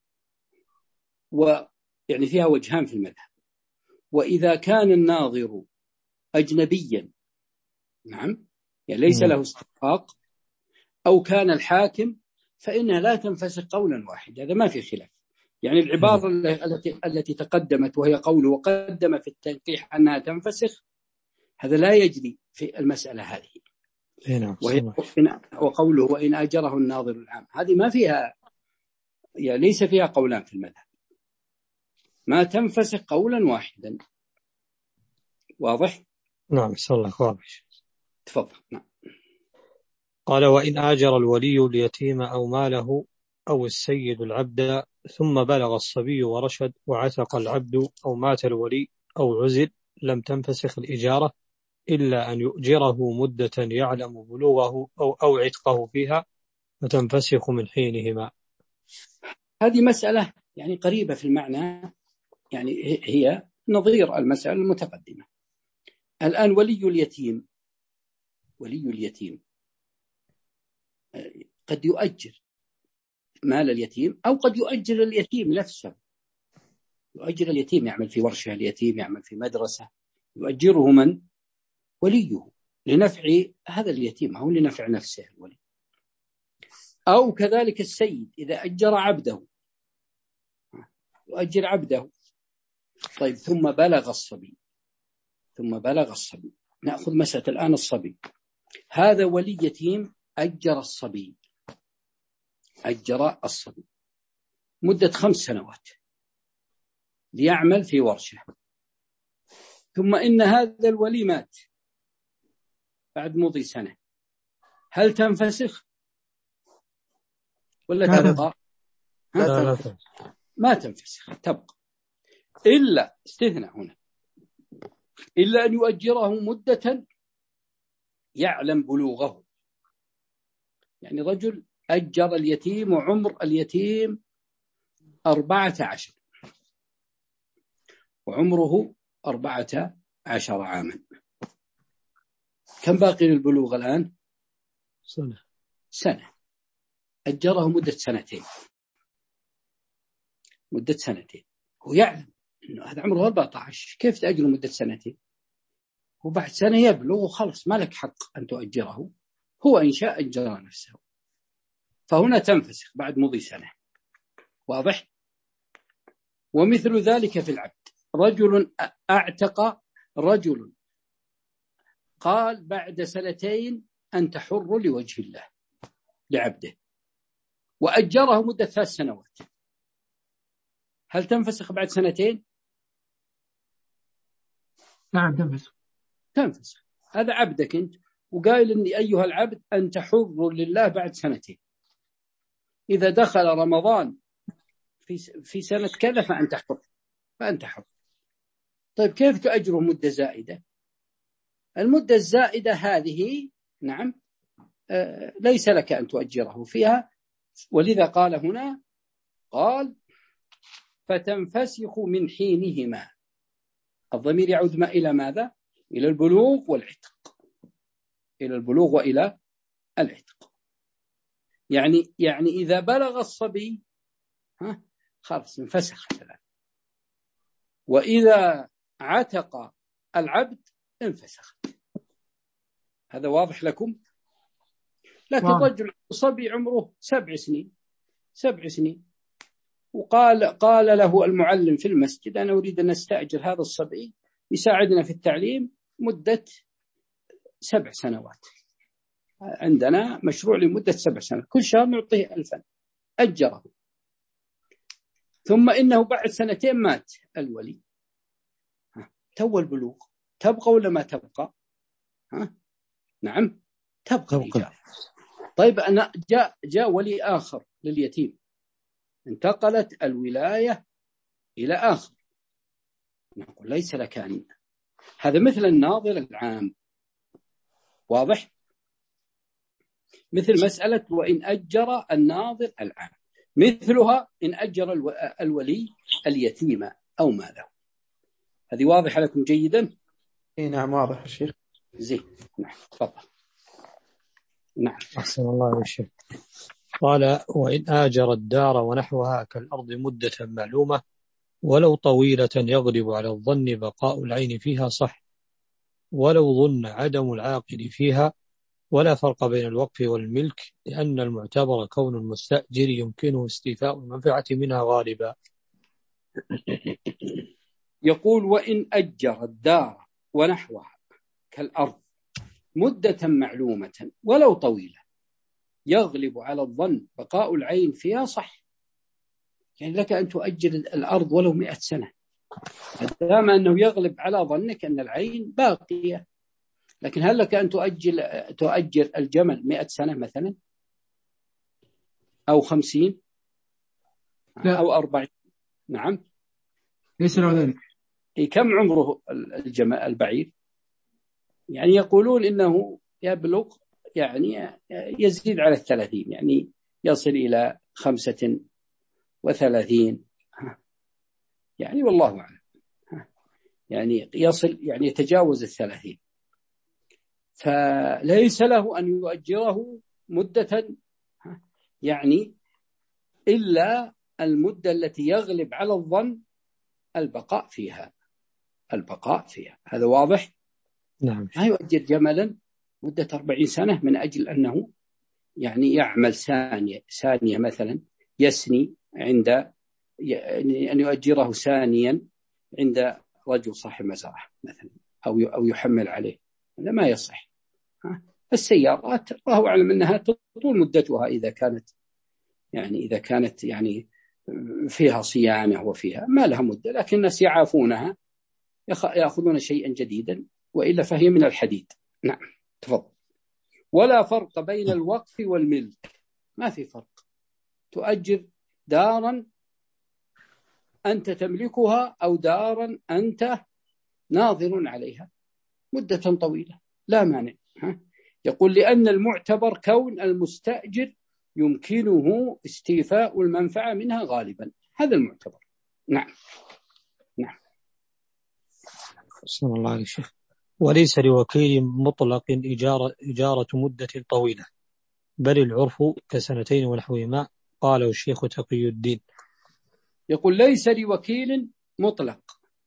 ويعني فيها وجهان في المذهب. وإذا كان الناظر أجنبيا نعم يعني ليس له استحقاق أو كان الحاكم فإنها لا تنفسخ قولا واحد، هذا ما في خلاف. يعني العبارة التي التي تقدمت وهي قوله وقدم في التنقيح أنها تنفسخ هذا لا يجري في المسألة هذه. نعم. وقوله وإن أجره الناظر العام، هذه ما فيها، يعني ليس فيها قولان في المذهب، ما تنفسخ قولا واحدا. واضح؟ نعم. صلى الله واضح. تفضل. نعم. قال وإن آجر الولي اليتيم أو ماله أو السيد العبد ثم بلغ الصبي ورشد وعتق العبد أو مات الولي أو عزل لم تنفسخ الإجارة إلا أن يؤجره مدة يعلم بلوغه أو أو عتقه فيها فتنفسخ من حينهما. هذه مسألة يعني قريبة في المعنى، يعني هي نظير المسألة المتقدمة. الآن ولي اليتيم ولي اليتيم قد يؤجر مال اليتيم أو قد يؤجر اليتيم نفسه. يؤجر اليتيم، يعمل في ورشة اليتيم، يعمل في مدرسة، يؤجره من؟ وليه، لنفع هذا اليتيم أو لنفع نفسه الولي. أو كذلك السيد إذا أجر عبده يؤجر عبده. طيب ثم بلغ الصبي ثم بلغ الصبي نأخذ مسألة الآن الصبي، هذا ولي يتيم أجر الصبي أجر الصبي مدة خمس سنوات ليعمل في ورشة، ثم إن هذا الولي مات بعد مضي سنة، هل تنفسخ ولا تبقى؟ لا لا ما تنفسخ، تبقى، إلا استثناء هنا، إلا أن يؤجره مدة يعلم بلوغه. يعني رجل أجر اليتيم وعمر اليتيم أربعة عشر وعمره أربعة عشر عاما، كم باقي للبلوغ الآن؟ سنة. سنة. أجره مدة سنتين مدة سنتين هو يعلم إنه هذا عمره أربعة عشر، كيف تأجره مدة سنتين؟ وبعد سنة يبلغ وخلص، ما لك حق أن تؤجره، هو إن شاء أجر نفسه، فهنا تنفسخ بعد مضي سنة. واضح؟ ومثل ذلك في العبد، رجل أعتق رجل قال بعد سنتين أنت حر لوجه الله لعبده، وأجره مدة ثلاث سنوات، هل تنفسخ بعد سنتين؟ نعم تنفسخ. تنفسخ. هذا عبدك أنت، وقال إني أيها العبد أنت حر لله بعد سنتين، إذا دخل رمضان في في سنة كذا فأنت حر فأنت حر. طيب كيف تؤجره مدة زائدة؟ المدة الزائدة هذه نعم آه ليس لك أن تؤجره فيها، ولذا قال هنا قال فتنفسخ من حينهما. الضمير يعود ما إلى ماذا؟ إلى البلوغ والعتق، إلى البلوغ وإلى العتق. يعني يعني إذا بلغ الصبي ها خلاص انفسخ الثلاث، وإذا عتق العبد انفسخ. هذا واضح لكم؟ لكن رجل صبي عمره سبع سنين سبع سنين وقال قال له المعلم في المسجد أنا أريد أن نستأجر هذا الصبي يساعدنا في التعليم مدة سبع سنوات، عندنا مشروع لمدة سبع سنوات، كل شهر نعطيه ألفا، أجره. ثم إنه بعد سنتين مات الولي، تو البلوغ، تبقى ولا ما تبقى؟ ها؟ نعم تبقى الإجارة. طيب أنا جاء جاء ولي آخر لليتيم، انتقلت الولاية إلى آخر، نقول ليس لك أن، هذا مثل الناظر العام. واضح؟ مثل مسألة وإن أجر الناظر العام، مثلها إن أجر الولي اليتيم أو ماله. هذه واضحة لكم جيدا؟ إيه نعم واضح يا شيخ. زين نعم تفضل. نعم أحسن الله يا شيخ. قال وإن آجر الدار ونحوها كالأرض مدة معلومة ولو طويلة يغلب على الظن بقاء العين فيها صح، ولو ظن عدم العاقل فيها، ولا فرق بين الوقف والملك لأن المعتبر كون المستأجر يمكنه استيفاء المنفعة منها غالبا. يقول وإن أجر الدار ونحوها كالأرض مدة معلومة ولو طويلة يغلب على الظن بقاء العين فيها صح. يعني لك أن تؤجل الأرض ولو مئة سنة دام أنه يغلب على ظنك أن العين باقية. لكن هل لك أن تؤجل تؤجل الجمل مئة سنة مثلا أو خمسين أو أربعين؟ نعم ليس له ذلك. كم عمره الجمل البعير؟ يعني يقولون إنه يبلغ يعني يزيد على الثلاثين، يعني يصل إلى خمسة وثلاثين يعني والله أعلم، يعني يصل يعني يتجاوز الثلاثين. فليس له أن يؤجره مدة يعني إلا المدة التي يغلب على الظن البقاء فيها البقاء فيها هذا واضح؟ نعم. ما يؤجر جملا مدة أربعين سنة من أجل أنه يعني يعمل ثانية ثانية مثلا يسني عند أن يؤجره ثانيا عند رجل صاحب مزرعة مثلا أو أو يحمل عليه، هذا ما يصح. السيارات الله أعلم أنها تطول مدتها إذا كانت يعني إذا كانت يعني فيها صيانة وفيها ما لها مدة، لكن الناس يعافونها يأخذون شيئا جديدا وإلا فهي من الحديد. نعم تفضل. ولا فرق بين الوقف والملك، ما في فرق. تؤجر دارا أنت تملكها أو دارا أنت ناظر عليها مدة طويلة لا مانع. ها؟ يقول لأن المعتبر كون المستأجر يمكنه استيفاء المنفعة منها غالبا، هذا المعتبر. نعم نعم. بسم الله عليك شيخ. وليس لوكيل مطلق إجارة, إجارة مدة طويلة بل العرف كسنتين ونحوهما، قاله الشيخ تقي الدين. يقول ليس لوكيل مطلق،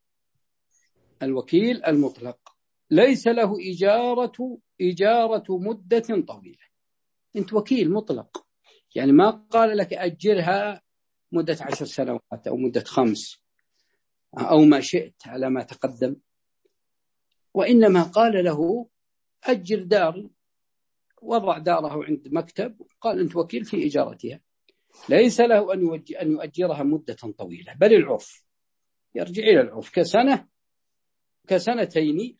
الوكيل المطلق ليس له إجارة إجارة مدة طويلة. أنت وكيل مطلق، يعني ما قال لك أجرها مدة عشر سنوات أو مدة خمس أو ما شئت على ما تقدم، وإنما قال له أجر دار، وضع داره عند مكتب، قال أنت وكيل في إجارتها. ليس له أن أن يؤجرها مدة طويلة بل العرف يرجع إلى العرف كسنة كسنتين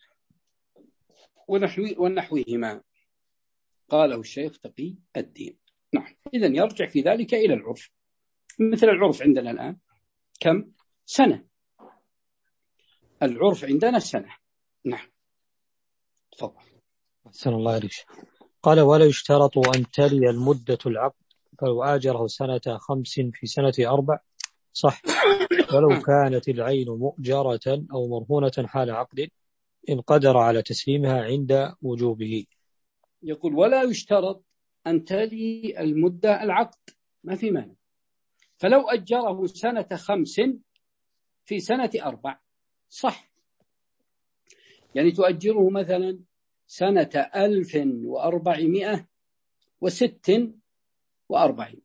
ونحوهما، قاله الشيخ تقي الدين. نعم. إذن يرجع في ذلك إلى العرف، مثل العرف عندنا الآن كم سنة، العرف عندنا سنة. نعم تفضل. أحسن الله عليك. قال ولا يشترط أن تلي المدة العقد، فلو آجره سنة خمس في سنة أربع صح، ولو كانت العين مؤجرة أو مرهونة حال عقد إن قدر على تسليمها عند وجوبه. يقول ولا يشترط أن تلي المدة العقد، ما في مانع. فلو أجره سنة خمس في سنة أربع صح، يعني تؤجره مثلا سنة ألف وأربعمائة وست وأربعين،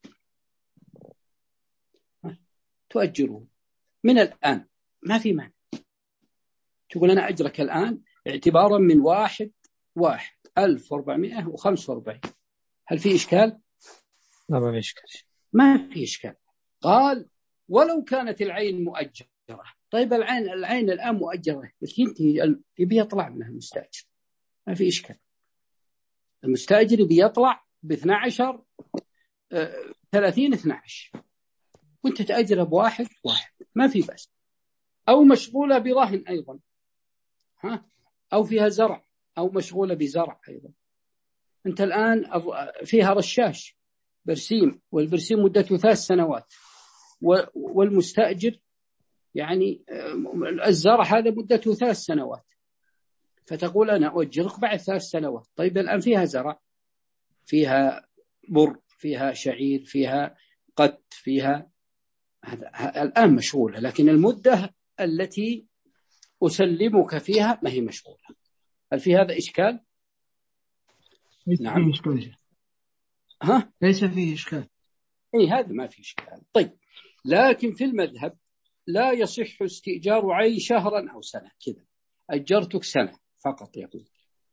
تؤجره من الآن ما في مانع. تقول أنا أجرك الآن اعتبارا من واحد واحد ألف وأربعمائة وخمسة وأربعين، هل في إشكال؟ لا ما في إشكال. ما في إشكال. قال ولو كانت العين مؤجرة. طيب العين العين الآن مؤجرة، يبي يطلع منها المستأجر، ما في إشكال. المستأجر يبي يطلع باثنى عشر ثلاثين اثنى عشر وانت تأجر بواحد واحد، ما في بأس. أو مشغولة برهن أيضا، ها، أو فيها زرع، أو مشغولة بزرع أيضا. أنت الآن فيها رشاش برسيم، والبرسيم مدته ثلاث سنوات، والمستأجر يعني الزرع هذا مدته ثلاث سنوات، فتقول أنا أؤجرك بعد ثلاث سنوات. طيب الآن فيها زرع، فيها بر، فيها شعير، فيها قت، فيها هذا الآن مشغولة، لكن المدة التي أسلمك فيها ما هي مشغولة. هل في هذا إشكال؟ ليس نعم. فيه إشكال. ها؟ ليس فيه إشكال. أي هذا ما في إشكال. طيب لكن في المذهب لا يصح استئجار عين شهرا أو سنة كذا، أجرتك سنة فقط يقول،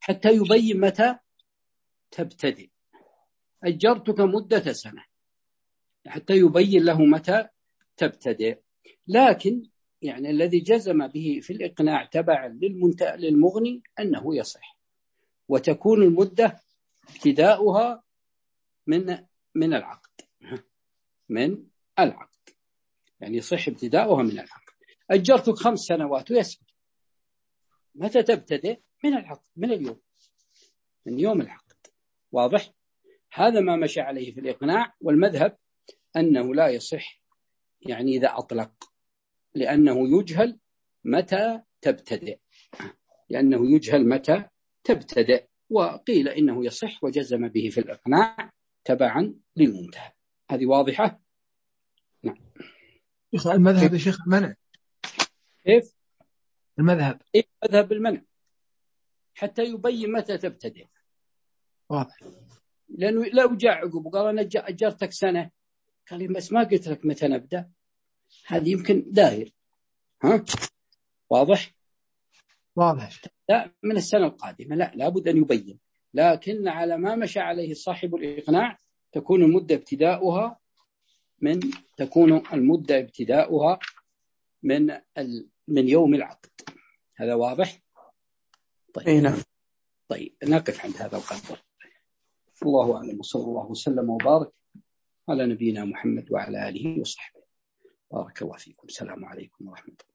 حتى يبين متى تبتدئ. أجرتك مدة سنة حتى يبين له متى تبتدئ. لكن يعني الذي جزم به في الإقناع تبعا للمغني أنه يصح، وتكون المدة ابتداؤها من من العقد من العقد يعني يصح ابتداؤها من العقد. أجرتك خمس سنوات ويسمح، متى تبتدئ؟ من العقد، من اليوم، من يوم العقد. واضح؟ هذا ما مشى عليه في الإقناع. والمذهب أنه لا يصح يعني إذا أطلق، لأنه يجهل متى تبتدئ لأنه يجهل متى تبتدئ وقيل إنه يصح وجزم به في الإقناع تبعا للمنتهى. هذه واضحة؟ نعم. المذهب يا شيخ منع. كيف؟ المذهب إيه مذهب المنع حتى يبين متى تبتدئ. واضح. لأنه لو جاء عقب وقال أنا أجرتك سنة، قال لي بس ما قلت لك متى نبدأ، هذه يمكن داير. ها واضح؟ واضح. لا من السنة القادمة، لا لابد أن يبين. لكن على ما مشى عليه صاحب الإقناع تكون المدة ابتداؤها من تكون المدة ابتداؤها من ال... من يوم العقد. هذا واضح؟ طيب. نعم. طيب نقف عند هذا القدر. الله أعلم، وصلى الله وسلم وبارك على نبينا محمد وعلى آله وصحبه. بارك الله فيكم. السلام عليكم ورحمة الله.